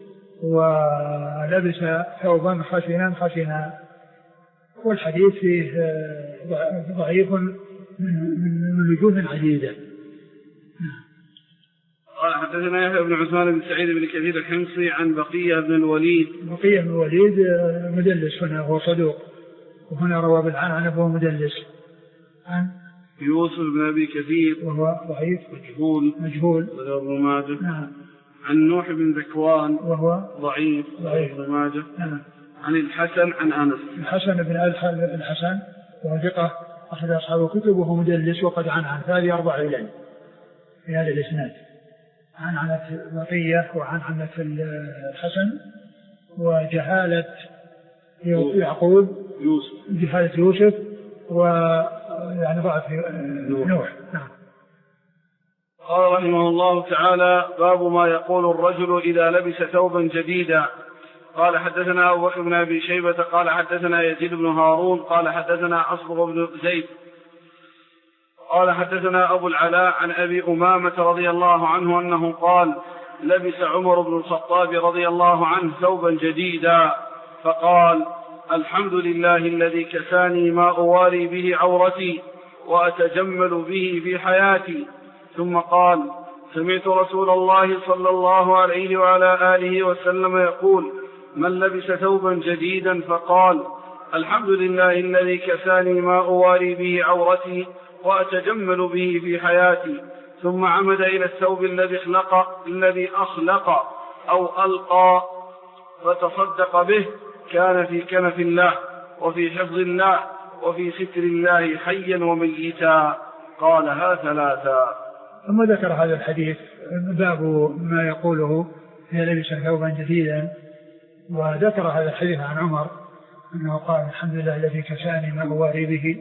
ولبس ثوبا خشنا خشنا. والحديث فيه ضعيف من وجوه عديدة. قال حدثنا يحيى بن عثمان بن سعيد بن كثير الحمصي عن بقية بن الوليد. بقية بن الوليد مدلس هنا، هو صدوق، وهنا روى بالعنعنة وهو مدلس. عن يوسف بن أبي كثير وهو ضعيف مجهول مجهول ابن ماجه. نعم. عن نوح بن ذكوان وهو ضعيف ابن ماجه. نعم. عن الحسن عن أنس. الحسن بن الحسن وهو ثقة أخذ أصحاب الكتب وهو مدلس وقد عن عن هذه أربع علل في هذا الإسناد، عن عن بقية وعن عن الحسن وجهالة يعقوب يوسف جهالة يوسف ويعني ضعف نوح, نوح. نعم. قال رحمه الله تعالى باب ما يقول الرجل إذا لبس ثوبا جديدا. قال حدثنا أبو بكر بن أبي شيبة قال حدثنا يزيد بن هارون قال حدثنا أصبغ بن زيد قال حدثنا أبو العلاء عن أبي أمامة رضي الله عنه أنه قال لبس عمر بن الخطاب رضي الله عنه ثوبا جديدا فقال الحمد لله الذي كساني ما أواري به عورتي وأتجمل به في حياتي. ثم قال سمعت رسول الله صلى الله عليه وعلى آله وسلم يقول من لبس ثوبا جديدا فقال الحمد لله الذي كساني ما أواري به عورتي وأتجمل به في حياتي. ثم عمد إلى الثوب الذي اخلق الذي أخلق أو ألقى فتصدق به كان في كنف الله وفي حفظ الله وفي ستر الله حيا وميتا. قالها ثلاثا. ثم ذكر هذا الحديث باب ما يقوله إذا لبس ثوبا جديدا، وذكر هذا الحديث عن عمر أنه قال الحمد لله الذي كساني ما أواري به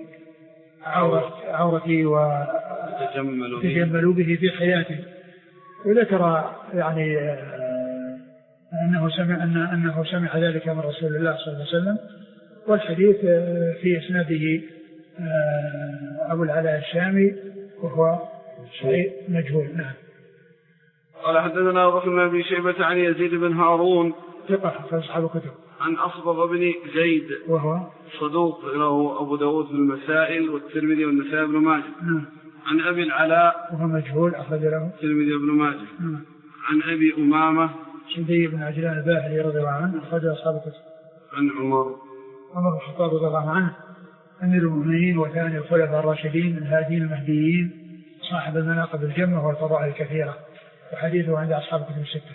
عورتي وتجمل به في حياتي. وذكر يعني أنه سمع أن أنه سمع ذلك من رسول الله صلى الله عليه وسلم. والحديث في إسناده أبو العلاء الشامي وهو مجهول. نعم. قال حدثنا أبو بكر بن أبي شيبة عن يزيد بن هارون ثقة في أصحاب الكتب. عن أصبغ بن زيد وهو صدوق له أبو داود في المسائل والترمذي والنسائي بن ماجه. نعم. عن أبي العلاء وهو مجهول أخرج له الترمذي بن ماجه. نعم. عن أبي أمامة شدي بن عجلان الباهلي رضي الله عنه أخرج أصحاب الكتب. عن عمر عمر بن الخطاب رضي الله عنه أمير المؤمنين وثاني الخلفاء الراشدين الهاديين المهديين صاحب المناقب الجمة والفضائل الكثيرة، وحديثه عند أصحاب الكتب الستة.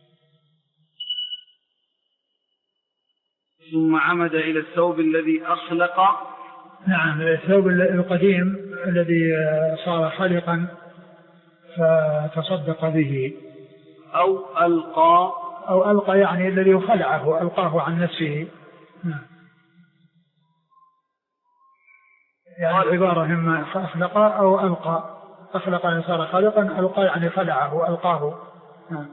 ثم عمد إلى الثوب الذي أخلق. نعم، الثوب القديم الذي صار خلقا فتصدق به أو ألقى أو ألقى يعني الذي خلعه ألقاه عن نفسه. نعم. يعني العبارة إما أخلق أو ألقى. أخلق يعني صار خلقا، ألقى يعني خلعه ألقاه. نعم.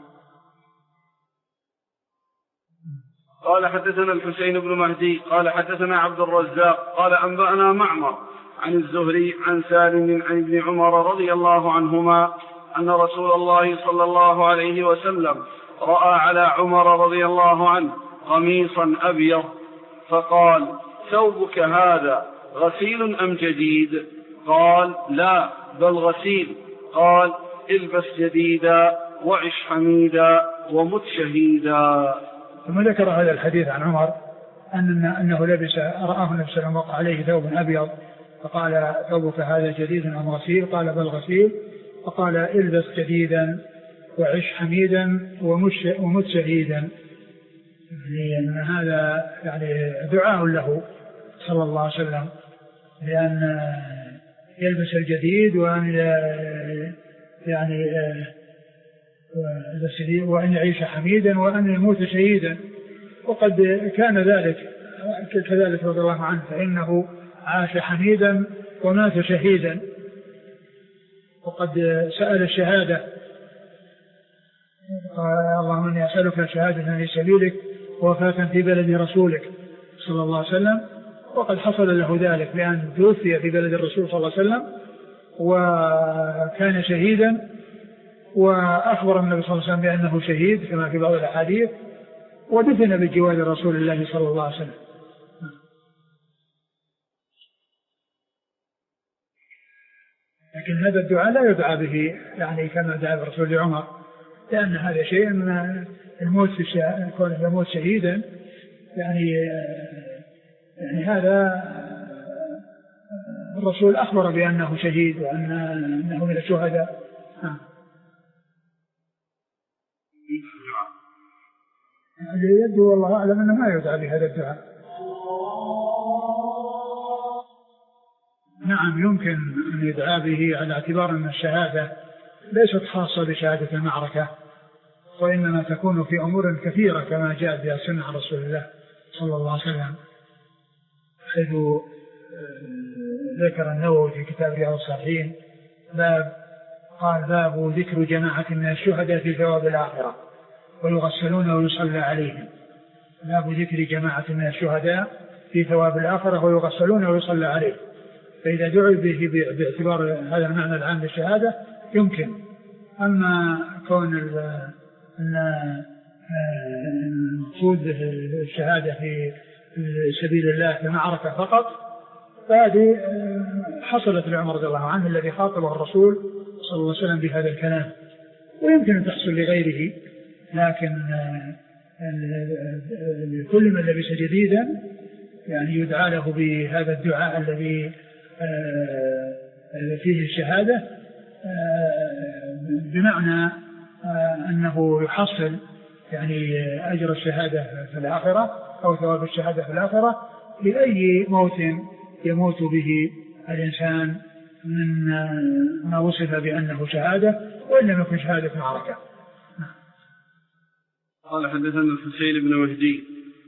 قال حدثنا الحسين بن مهدي قال حدثنا عبد الرزاق قال أنبأنا معمر عن الزهري عن سالم عن ابن عمر رضي الله عنهما أن رسول الله صلى الله عليه وسلم رأى على عمر رضي الله عنه قميصا أبيض فقال ثوبك هذا غسيل أم جديد؟ قال لا بل غسيل. قال البس جديدا وعش حميدا ومت شهيدا. ثم ذكر هذا الحديث عن عمر أن أنه لبس رآه النبي صلى الله عليه وسلم وقع عليه ثوب أبيض فقال ثوبك هذا جديد أم غسيل؟ قال بل غسيل. فقال البس جديدا وعش حميدا ومت شهيدا، لأن هذا يعني دعاء له صلى الله عليه وسلم لأن يلبس الجديد وأن يعني وأن يعيش حميدا وأن يموت شهيدا. وقد كان ذلك كذلك رضي الله عنه، فإنه عاش حميدا ومات شهيدا، وقد سأل الشهادة قال اللهم إني أسألك شهادة في سبيلك ووفاة في بلد رسولك صلى الله عليه وسلم، وقد حصل له ذلك لأن توفي في بلد الرسول صلى الله عليه وسلم وكان شهيدا، وأخبر النبي صلى الله عليه وسلم بأنه شهيد كما في بعض الأحاديث، ودفن بجوار رسول الله صلى الله عليه وسلم. لكن هذا الدعاء لا يدعى به يعني كما دعا الرسول لعمر، لأن هذا شيء من الموت في الشهادة، كون يموت شهيدا يعني يعني هذا الرسول أخبر بأنه شهيد وأنه من الشهداء. اللي يبدو والله أعلم أنه ما يدعى بهذا الدعاء. نعم يمكن أن يدعى به على اعتبار أن الشهادة ليست خاصة بشهادة المعركة، وإنما تكون في أمور كثيرة كما جاء بها سنة عن رسول الله صلى الله عليه وسلم، حيث ذكر النووي في كتاب رياض الصالحين باب قال باب ذكر جماعة من الشهداء في ثواب الآخرة ويغسلون ويصلى عليهم. باب ذكر جماعة من الشهداء في ثواب الآخرة ويغسلون ويصلى عليهم. فإذا دعوا به باعتبار هذا المعنى العام للشهادة يمكن. أما كون المقصود الشهادة في سبيل الله في معركة فقط فهذه حصلت لعمر رضي الله عنه الذي خاطبه الرسول صلى الله عليه وسلم بهذا الكلام، ويمكن أن تحصل لغيره، لكن كل من لبس جديدا يعني يدعى له بهذا الدعاء الذي فيه الشهادة، بمعنى أنه يحصل يعني أجر الشهادة في الآخرة أو ثواب الشهادة في الآخرة لأي موت يموت به الإنسان من ما وصف بأنه شهادة وإن لم يكن شهادة معركة. قال حدثنا الحسين بن مهدي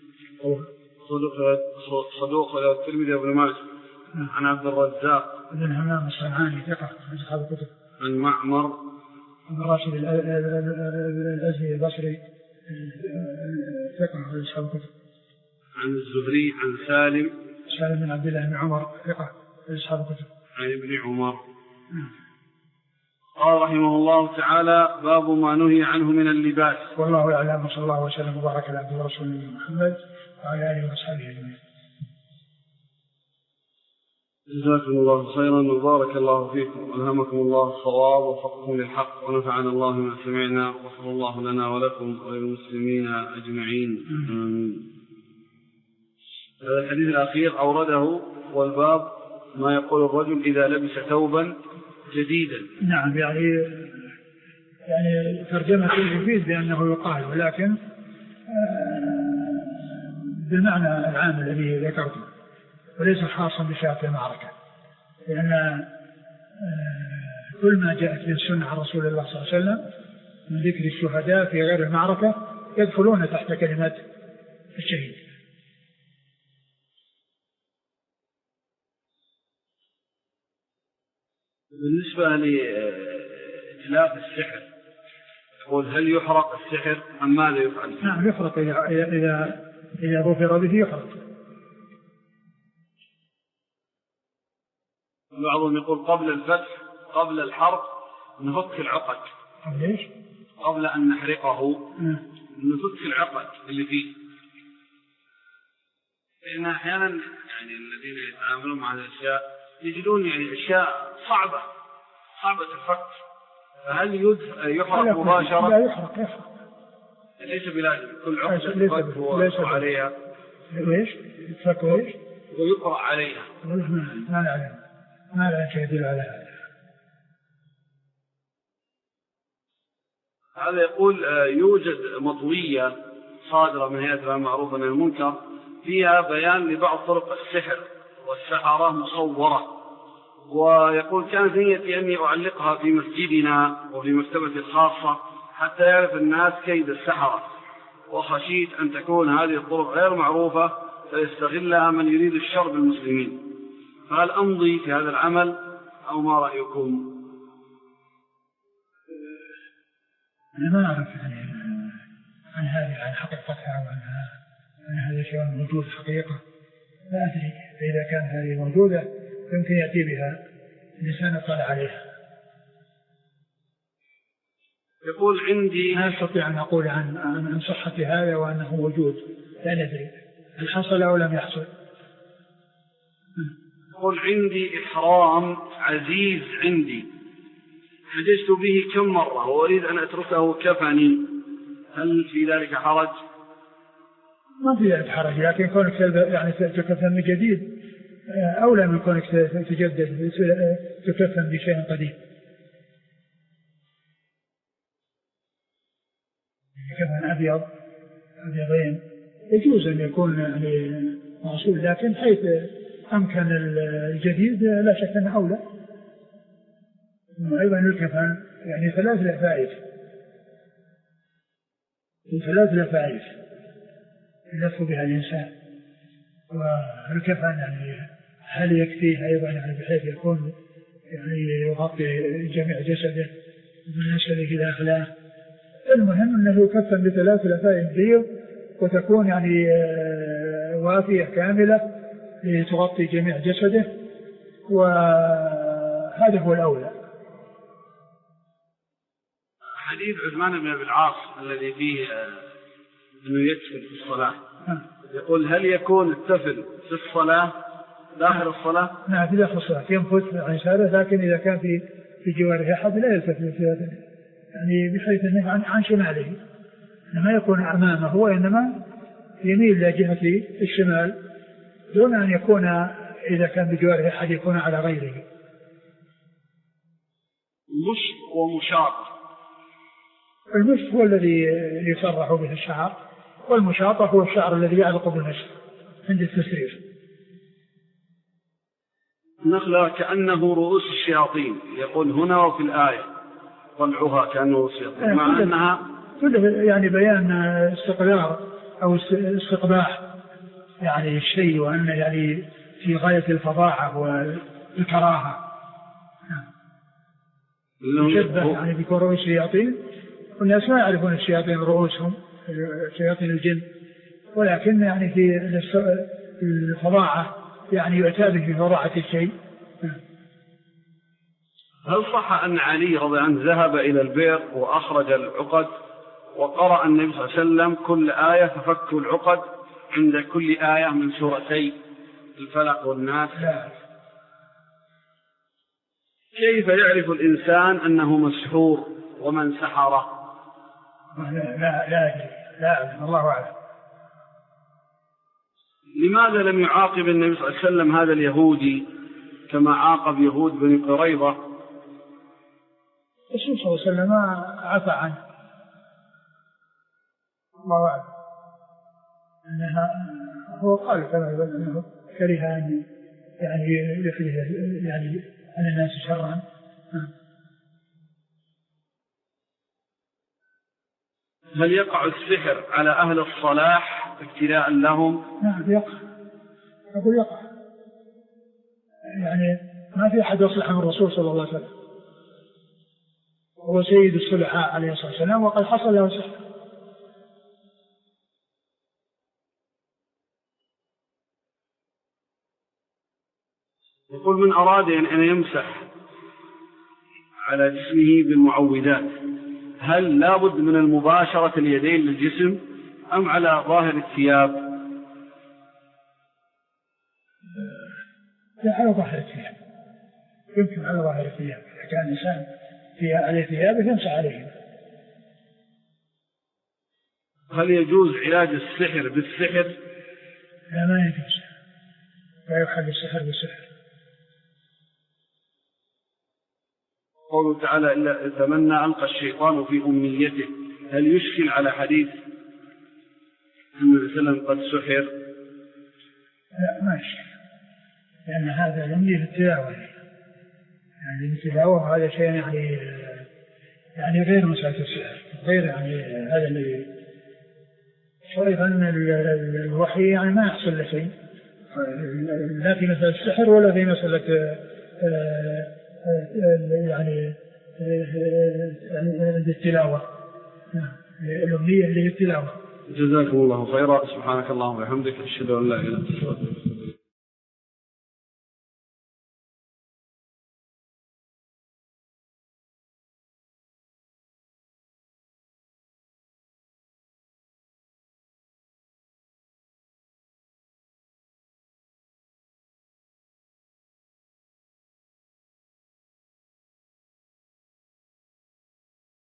صدوق له الترمذي وابن ماجه عن عبد الرزاق بن همام الصنعاني ثقة من أصحاب الكتب، عن معمر بن راشد الأزدي البصري ثقة من أصحاب الكتب، عن الزهري عن سالم سالم بن عبد الله بن عمر ثقة من أصحاب الكتب، عن ابن عمر. قال رحمه الله تعالى باب ما نهي عنه من اللباس. والله أعلم، صلى الله وسلم وبارك على عبده ورسوله محمد وعلى آله وصحبه أجمعين. جزاكم الله خيرا وبارك الله فيكم والهمكم الله الصواب ووفقكم للحق ونفعنا الله ما سمعنا وغفر الله لنا ولكم وللمسلمين أجمعين. هذا الحديث الأخير أورده والباب ما يقول الرجل إذا لبس ثوبا جديدا. نعم يعني يعني ترجمة المفيد بأنه يقال، ولكن بالمعنى العام الذي ذكرته وليس خاصا بشهادة المعركة، لأن كل ما جاءت به السنة عن رسول الله صلى الله عليه وسلم من ذكر الشهداء في غير المعركة يدخلون تحت كلمة الشهيد. بالنسبة لإتلاف السحر يقول هل يحرق السحر أم ماذا يفعل؟ نعم يحرق، إذا إذا إذا ظفر به يحرق. بعضهم يقول قبل الفتح قبل الحرب نفك العقد. قبل إيش؟ قبل أن نحرقه نفك العقد اللي فيه، لأن أحيانا يعني الذين يتعاملون مع الأشياء يجدون يعني أشياء صعبة صعبة الفك، فهل يحرق مباشرة؟ لا يحرق يحرق ليس بلازم كل عقدة ليس ليس عليها ليش يفك وإيش ويقرأ عليها. ما نعلم ما نعلم شيء يدل على هذا. هذا يقول يوجد مطوية صادرة من هيئة الأمر بالمعروف والنهي عن المنكر فيها بيان لبعض طرق السحر والسحرة مصورة، ويقول كانت نيتي أني أعلقها في مسجدنا وفي مكتبتي الخاصة حتى يعرف الناس كيد السحرة، وخشيت أن تكون هذه الطرق غير معروفة فيستغلها من يريد الشر بالمسلمين، فهل أمضي في هذا العمل أو ما رأيكم؟ أنا ما أعرف يعني عن هذه عن حقيقتها وعن عن هذا الشيء موجود حقيقة، لا أدري فإذا كان هذه موجودة يمكن يأتي بها الإنسان يطلع عليها. يقول عندي لا أستطيع أن أقول عن عن صحة هذا وأنه موجود، لا ندري هل حصل أو لم يحصل. يقول عندي إحرام عزيز عندي حجزت به كم مرة وأريد أن أتركه كفني، هل في ذلك حرج؟ ما في ذلك حرج، لكن كونك يعني تكفن جديد أولى من كونك تجدد تكفن بشيء قديم. كفن أبيض أبيضين يجوز أن يكون يعني معصول، لكن حيث أمكن الجديد لا شك أنه أولى. أيضا الكفن يعني ثلاث لفائف ثلاث لفائف يلف بها الإنسان، والكفن يعني هل يكفيه أيضا يعني بحيث يكون يعني يغطي جميع جسده من أسفله إلى أعلاه. المهم أنه يكفن بثلاث لفائف بيض وتكون يعني وافية كاملة لتغطي جميع جسده، وهذا هو الأولى. حديث عثمان بن أبي العاص الذي فيه أنه يكفل في الصلاة يقول هل يكون التفل في الصلاة داخل الصلاة؟ نعم في داخل الصلاة ينفث عن يساره، لكن إذا كان في في جواره أحد لا يلتفت يعني بحيث أنه عن, عن شماله، ما يكون أمامه وإنما يميل إلى جهة الشمال دون أن يكون إذا كان بجواره أحد يكون على غيره. مشط ومشاط. المشط هو الذي يصرح به الشعر، والمشاطة هو الشعر الذي يعلق بالنشر عند التسرير. نخلة كأنه رؤوس الشياطين، يقول هنا وفي الآية طلعها كأنه رؤوس الشياطين، مع أنها كله يعني بيان استقرار أو استقباح يعني الشيء، وأنه يعني في غاية الفظاعة والكراهة. يشبه يعني بكون رؤوس الشياطين، والناس ما يعرفون الشياطين رؤوسهم شياطين الجن، ولكن يعني في الفظاعة يعني يؤتى به في فظاعة الشيء. هل صح أن علي رضي الله عنه ذهب إلى البئر وأخرج العقد وقرأ النبي صلى الله عليه وسلم كل آية ففك العقد عند كل آية من سورتي الفلق والناس؟ لا. كيف يعرف الإنسان أنه مسحور ومن سحره؟ لا لا لا, لا الله أعلم. لماذا لم يعاقب النبي صلى الله عليه وسلم هذا اليهودي كما عاقب يهود بني قريظة؟ الرسول صلى الله عليه وسلم عفى عنه، الله أعلم. أنها هو قال كما يقول أنه كره أن يعني يخرج يعني عن الناس شرا. هل يقع السحر على أهل الصلاح ابتلاء لهم؟ نعم يقع، أقول يقع، يعني ما في أحد يصلح من الرسول صلى الله عليه وسلم، هو سيد الصلحاء عليه الصلاة والسلام وقد حصل له سحر. يقول من أراد أن يمسح على جسمه بالمعوذات هل لابد من المباشرة اليدين للجسم أم على ظاهر الثياب؟ لا على ظاهر الثياب، يمكن على ظاهر الثياب، إذا كان الإنسان فيها عليه ثيابه يمسح عليه. هل يجوز علاج السحر بالسحر؟ لا ما يجوز، لا يحل السحر بالسحر. قوله تعالى إلا تمنى ألقى الشيطان في أمنيته، هل يشكل على حديث أن النبي صلى الله عليه وسلم قد سحر؟ لا ما يشكل، لأن هذا يملي في التلاوة، يعني التلاوة هذا شيء يعني يعني غير مسألة السحر، غير يعني هذا الذي وأيضا الوحي يعني ما يحصل له شيء، لا في مسألة السحر ولا في مسألة يعني التلاوة، الأمنية اللي هي التلاوة. جزاكم الله خيرا، سبحانك اللهم وبحمدك، أشهد أن لا إله إلا أنت.